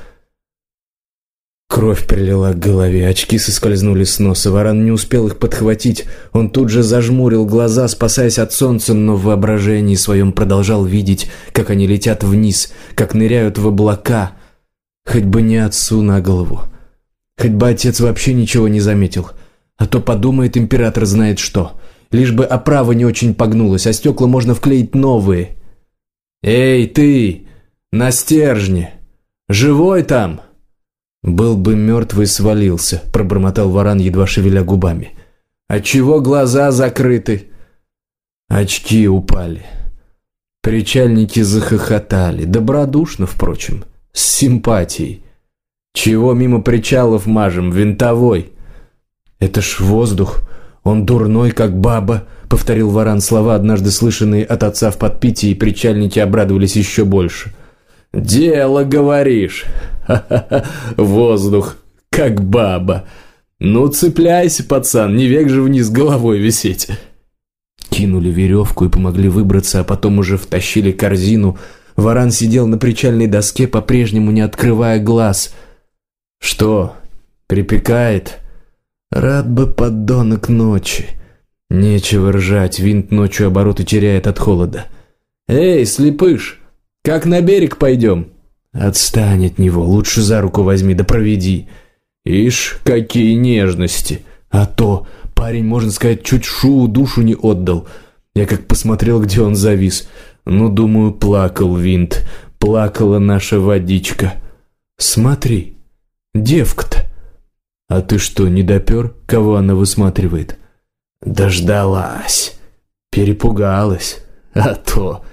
Speaker 1: Кровь прилила к голове, очки соскользнули с носа. Варан не успел их подхватить. Он тут же зажмурил глаза, спасаясь от солнца, но в воображении своем продолжал видеть, как они летят вниз, как ныряют в облака. Хоть бы не отцу на голову. Хоть бы отец вообще ничего не заметил. А то подумает император знает что. Лишь бы оправа не очень погнулась, а стекла можно вклеить новые. «Эй, ты! На стержне! Живой там?» «Был бы мертвый, свалился», — пробормотал Варан, едва шевеля губами. «Отчего глаза закрыты?» Очки упали. Причальники захохотали, добродушно, впрочем, с симпатией. «Чего мимо причалов мажем, винтовой?» «Это ж воздух, он дурной, как баба», — повторил Варан слова, однажды слышанные от отца в подпитии, и причальники обрадовались еще больше. «Дело, говоришь? Ха-ха-ха, воздух, как баба. Ну, цепляйся, пацан, не век же вниз головой висеть». Кинули веревку и помогли выбраться, а потом уже втащили корзину. Варан сидел на причальной доске, по-прежнему не открывая глаз. «Что, припекает?» «Рад бы подонок ночи». «Нечего ржать, винт ночью обороты теряет от холода». «Эй, слепыш, как на берег пойдем?» «Отстань от него, лучше за руку возьми да проведи». «Ишь, какие нежности!» «А то, парень, можно сказать, чуть Шуу душу не отдал». Я как посмотрел, где он завис. Ну, думаю, плакал винт, плакала наша водичка. «Смотри, девка-то». «А ты что, не допер, кого она высматривает?» «Дождалась. Перепугалась. А то...»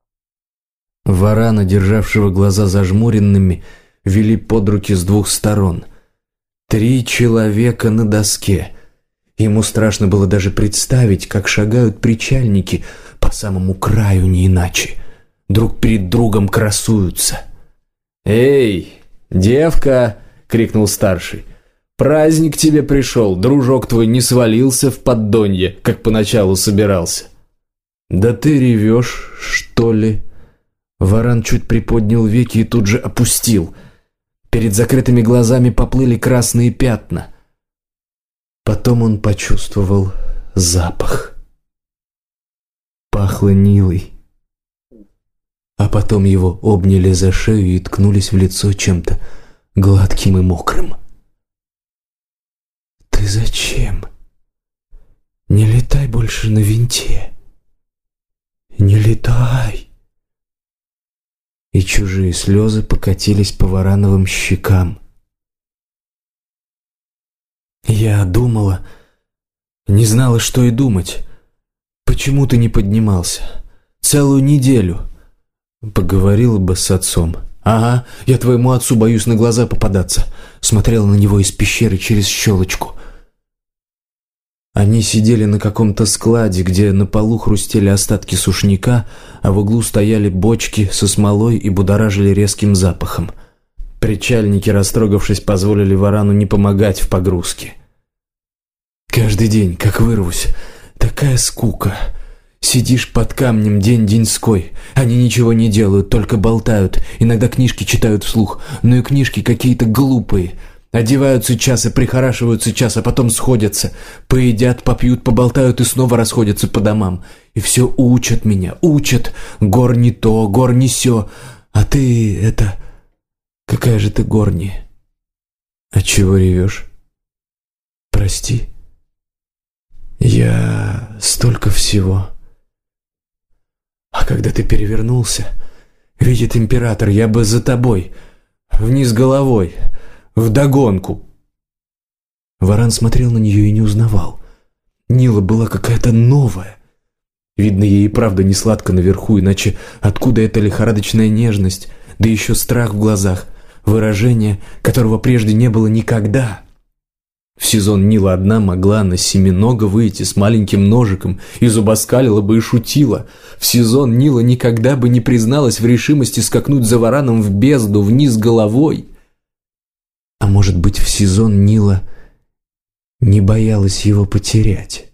Speaker 1: Варана, державшего глаза зажмуренными, вели под руки с двух сторон. 3 человека на доске. Ему страшно было даже представить, как шагают причальники по самому краю, не иначе. Друг перед другом красуются. «Эй, девка!» — крикнул старший. «Праздник тебе пришел, дружок твой не свалился в поддонье, как поначалу собирался». «Да ты ревешь, что ли?» Варан чуть приподнял веки и тут же опустил. Перед закрытыми глазами поплыли красные пятна. Потом он почувствовал запах. Пахло Нилой. а потом его обняли за шею и ткнулись в лицо чем-то гладким и мокрым. «Ты зачем? Не летай больше на винте. Не летай!» И чужие слезы покатились по Варановым щекам. «Я думала, не знала, что и думать. Почему ты не поднимался? Целую неделю. Поговорила бы с отцом». «Ага, я твоему отцу боюсь на глаза попадаться». Смотрела на него из пещеры через щелочку. Они сидели на каком-то складе, где на полу хрустели остатки сушняка, а в углу стояли бочки со смолой и будоражили резким запахом. Причальники, растрогавшись, позволили Варану не помогать в погрузке. «Каждый день, как вырвусь, такая скука. Сидишь под камнем день-деньской. Они ничего не делают, только болтают. Иногда книжки читают вслух, но и книжки какие-то глупые. Одеваются час и прихорашиваются час, а потом сходятся. Поедят, попьют, поболтают и снова расходятся по домам. И все учат меня, учат. Гор не то, гор не сё. А ты это... Какая же ты горни? Отчего ревешь? Прости. Я столько всего. А когда ты перевернулся, видит император, я бы за тобой, вниз головой, вдогонку. Варан смотрел на нее и не узнавал. Нила была какая-то новая. Видно, ей и правда не сладко наверху, иначе откуда эта лихорадочная нежность, да еще страх в глазах, выражение, которого прежде не было никогда. В сезон Нила одна могла на семинога выйти с маленьким ножиком и зубоскалила бы и шутила. В сезон Нила никогда бы не призналась в решимости скакнуть за Вараном в бездну, вниз головой. А может быть, в сезон Нила не боялась его потерять?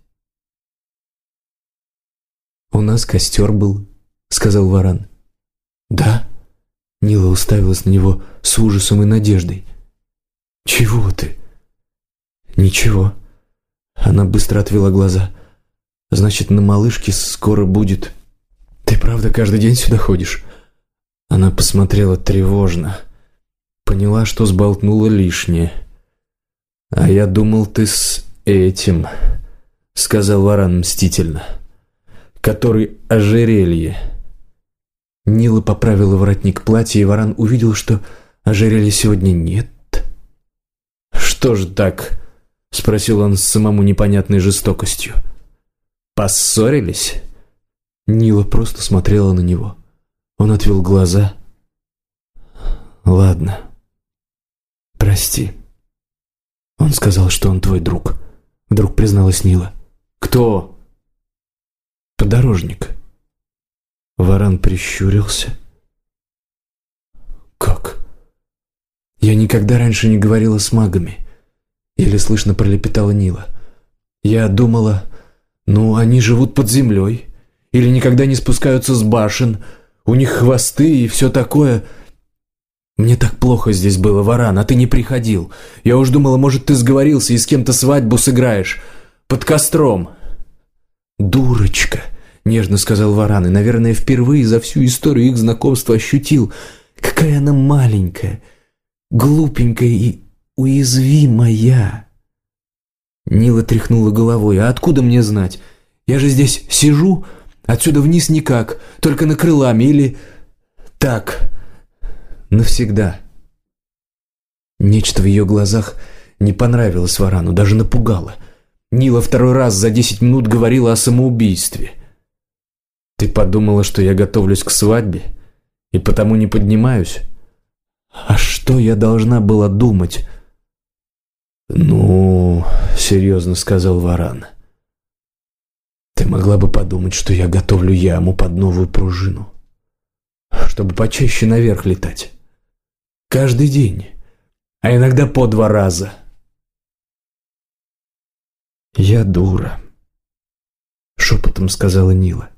Speaker 1: «У нас костер был», — сказал Варан. «Да?» — Нила уставилась на него с ужасом и надеждой. «Чего ты?» «Ничего». Она быстро отвела глаза. «Значит, на малышке скоро будет. Ты правда каждый день сюда ходишь?» Она посмотрела тревожно. Поняла, что сболтнула лишнее. «А я думал, ты с этим», — сказал Варан мстительно. «Который ожерелье». Нила поправила воротник платья, и Варан увидел, что ожерелья сегодня нет. «Что ж так?» — спросил он с самому непонятной жестокостью. «Поссорились?» Нила просто смотрела на него. Он отвел глаза. «Ладно. Прости». «Он сказал, что он твой друг», — вдруг призналась Нила. «Кто?» «Подорожник». Варан прищурился. «Как? Я никогда раньше не говорила с магами». Еле слышно пролепетала Нила. «Я думала, они живут под землей. Или никогда не спускаются с башен. У них хвосты и все такое. Мне так плохо здесь было, Варан, а ты не приходил. Я уж думала, может, ты сговорился и с кем-то свадьбу сыграешь. Под костром». «Дурочка», — нежно сказал Варан, и, наверное, впервые за всю историю их знакомства ощутил, какая она маленькая, глупенькая и уязвимая. Нила тряхнула головой. «А откуда мне знать? Я же здесь сижу, отсюда вниз никак, только на крылами или так, навсегда». Нечто в ее глазах не понравилось Варану, даже напугало. Нила второй раз за 10 минут говорила о самоубийстве. «Ты подумала, что я готовлюсь к свадьбе и потому не поднимаюсь? А что я должна была думать?» «Серьезно», — сказал Варан. «Ты могла бы подумать, что я готовлю яму под новую пружину, чтобы почаще наверх летать. Каждый день, а иногда по 2 раза». «Я дура», — шепотом сказала Нила.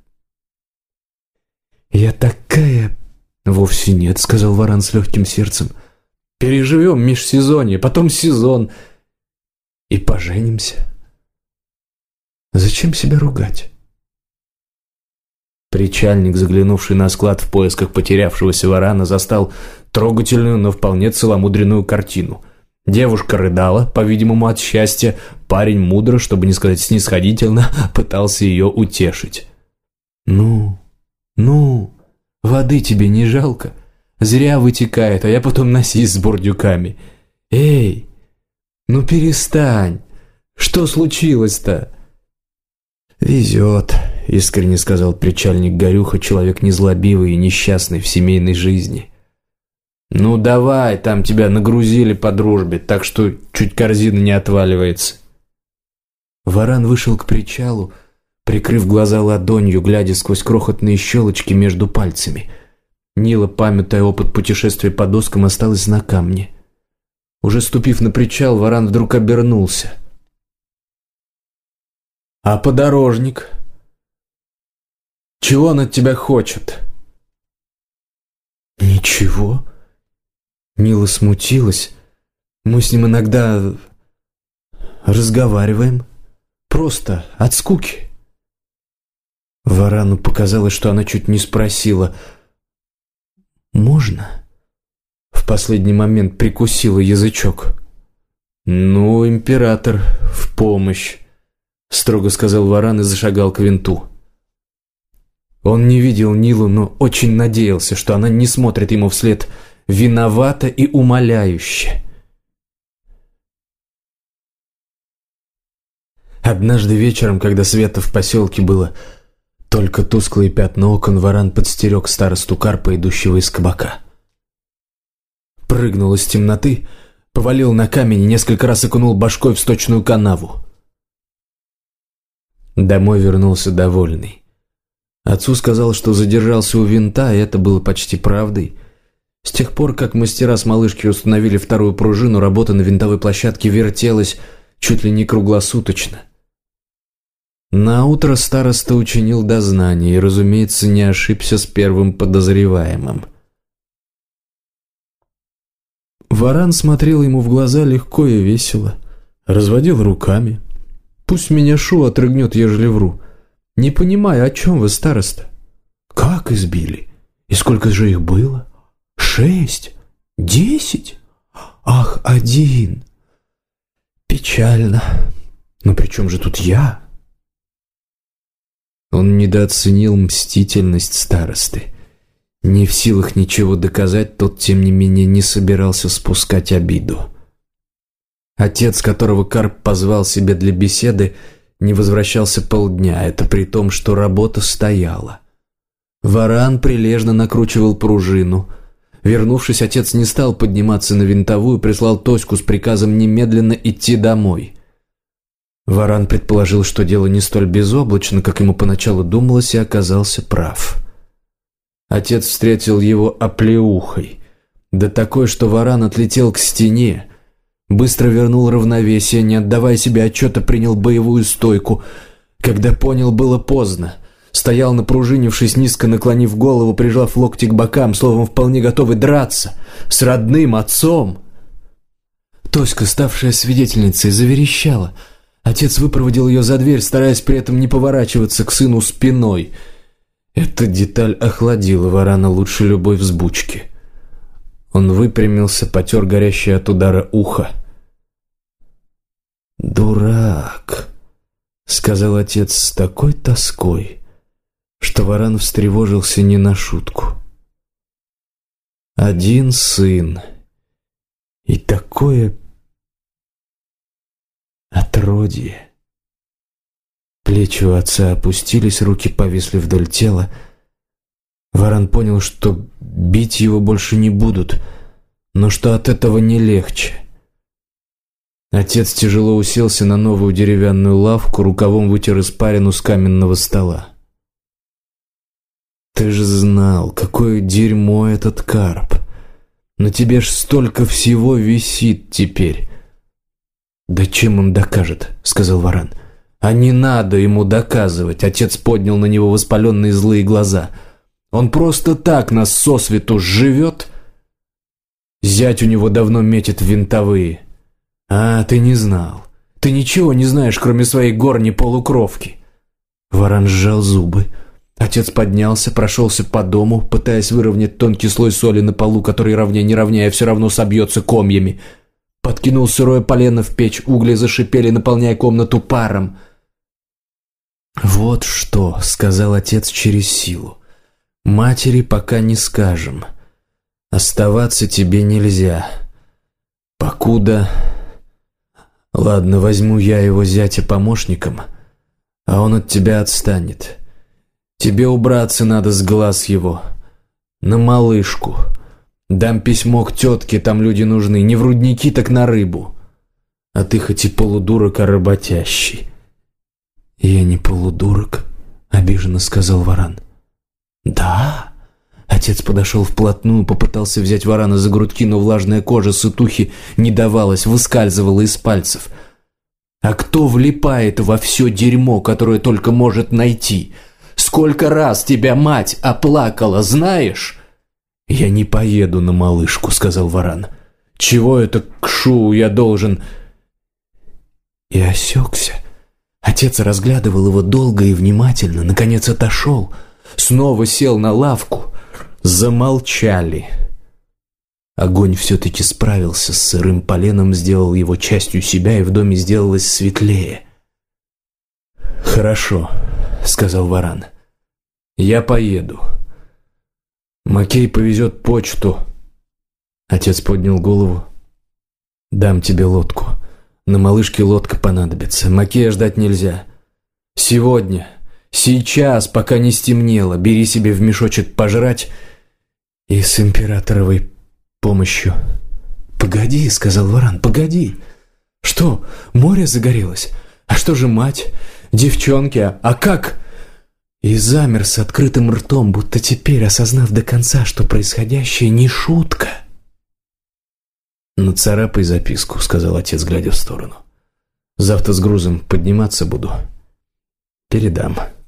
Speaker 1: «Я такая...» «Вовсе нет», — сказал Варан с легким сердцем. «Переживем межсезонье, потом сезон и поженимся. Зачем себя ругать?» Причальник, заглянувший на склад в поисках потерявшегося варана, застал трогательную, но вполне целомудренную картину. Девушка рыдала, по-видимому, от счастья. Парень мудро, чтобы не сказать снисходительно, пытался ее утешить. «Ну, воды тебе не жалко? Зря вытекает, а я потом носись с бурдюками. Эй, ну перестань! Что случилось-то?» «Везет», — искренне сказал причальник Горюха, человек незлобивый и несчастный в семейной жизни. «Ну давай, там тебя нагрузили по дружбе, так что чуть корзина не отваливается». Варан вышел к причалу, прикрыв глаза ладонью, глядя сквозь крохотные щелочки между пальцами. Нила, памятая опыт путешествия по доскам, осталась на камне. Уже ступив на причал, Варан вдруг обернулся. «А подорожник? Чего он от тебя хочет?» «Ничего». Нила смутилась. «Мы с ним иногда разговариваем. Просто от скуки». Варану показалось, что она чуть не спросила «Можно?» В последний момент прикусила язычок. «Ну, император, в помощь», — строго сказал Варан и зашагал к винту. Он не видел Нилу, но очень надеялся, что она не смотрит ему вслед виновато и умоляюще. Однажды вечером, когда света в поселке было только тусклые пятна окон, Варан подстерег старосту Карпа, идущего из кабака. Прыгнул из темноты, повалил на камень и несколько раз окунул башкой в сточную канаву. Домой вернулся довольный. Отцу сказал, что задержался у винта, и это было почти правдой. С тех пор, как мастера с малышки установили вторую пружину, работа на винтовой площадке вертелась чуть ли не круглосуточно. Наутро староста учинил дознание и, разумеется, не ошибся с первым подозреваемым. Варан смотрел ему в глаза легко и весело, разводил руками. «Пусть меня Шу отрыгнет, ежели вру. Не понимаю, о чем вы, староста?» «Как избили? И сколько же их было? 6? 10? Ах, 1. Печально. Но при чем же тут я?» Он недооценил мстительность старосты. Не в силах ничего доказать, тот, тем не менее, не собирался спускать обиду. Отец, которого Карп позвал себе для беседы, не возвращался полдня, это при том, что работа стояла. Варан прилежно накручивал пружину. Вернувшись, отец не стал подниматься на винтовую, прислал Тоську с приказом немедленно идти домой. Варан предположил, что дело не столь безоблачно, как ему поначалу думалось, и оказался прав. Отец встретил его оплеухой, да такой, что Варан отлетел к стене, быстро вернул равновесие, не отдавая себе отчета, принял боевую стойку. Когда понял, было поздно. Стоял напружинившись, низко наклонив голову, прижав локти к бокам, словом, вполне готовый драться с родным отцом. Тоська, ставшая свидетельницей, заверещала. Отец выпроводил ее за дверь, стараясь при этом не поворачиваться к сыну спиной. Эта деталь охладила Варана лучше любой взбучки. Он выпрямился, потер горящее от удара ухо. «Дурак», — сказал отец с такой тоской, что Варан встревожился не на шутку. Один сын и такое отродье. Плечи у отца опустились, руки повисли вдоль тела. Варан понял, что бить его больше не будут, но что от этого не легче. Отец тяжело уселся на новую деревянную лавку, рукавом вытер испарину с каменного стола. «Ты же знал, какое дерьмо этот Карп. На тебе ж столько всего висит теперь». «Да чем он докажет?» — сказал Варан. «А не надо ему доказывать», — отец поднял на него воспаленные злые глаза. «Он просто так нас сосвету живет. Зять у него давно метит в винтовые. А, ты не знал. Ты ничего не знаешь, кроме своей горней полукровки». Варан сжал зубы. Отец поднялся, прошелся по дому, пытаясь выровнять тонкий слой соли на полу, который равнее не равняя все равно собьется комьями. Подкинул сырое полено в печь, угли зашипели, наполняя комнату паром. «Вот что», — сказал отец через силу, — «матери пока не скажем. Оставаться тебе нельзя. Покуда... Ладно, возьму я его зятя помощником, а он от тебя отстанет. Тебе убраться надо с глаз его. На малышку. Дам письмо к тетке, там люди нужны. Не в рудники, так на рыбу. А ты хоть и полудурок, а работящий». «Я не полудурок», — обиженно сказал Варан. «Да?» Отец подошел вплотную, попытался взять Варана за грудки, но влажная кожа сытухи не давалась, выскальзывала из пальцев. «А кто влипает во все дерьмо, которое только может найти? Сколько раз тебя мать оплакала, знаешь?» «Я не поеду на малышку», — сказал Варан. «Чего это к Шу я должен...» И осекся. Отец разглядывал его долго и внимательно, наконец отошел, снова сел на лавку. Замолчали. Огонь все-таки справился с сырым поленом, сделал его частью себя, и в доме сделалось светлее. «Хорошо», — сказал Варан. «Я поеду. Макей повезет почту». Отец поднял голову. «Дам тебе лодку. На малышке лодка понадобится. Макея ждать нельзя. Сегодня, сейчас, пока не стемнело, бери себе в мешочек пожрать и с императоровой помощью». «Погоди», — сказал Варан, — «погоди. Что, море загорелось? А что же мать? Девчонки, а как?» И замер с открытым ртом, будто теперь, осознав до конца, что происходящее не шутка. «Нацарапай записку», — сказал отец, глядя в сторону. «Завтра с грузом подниматься буду. Передам».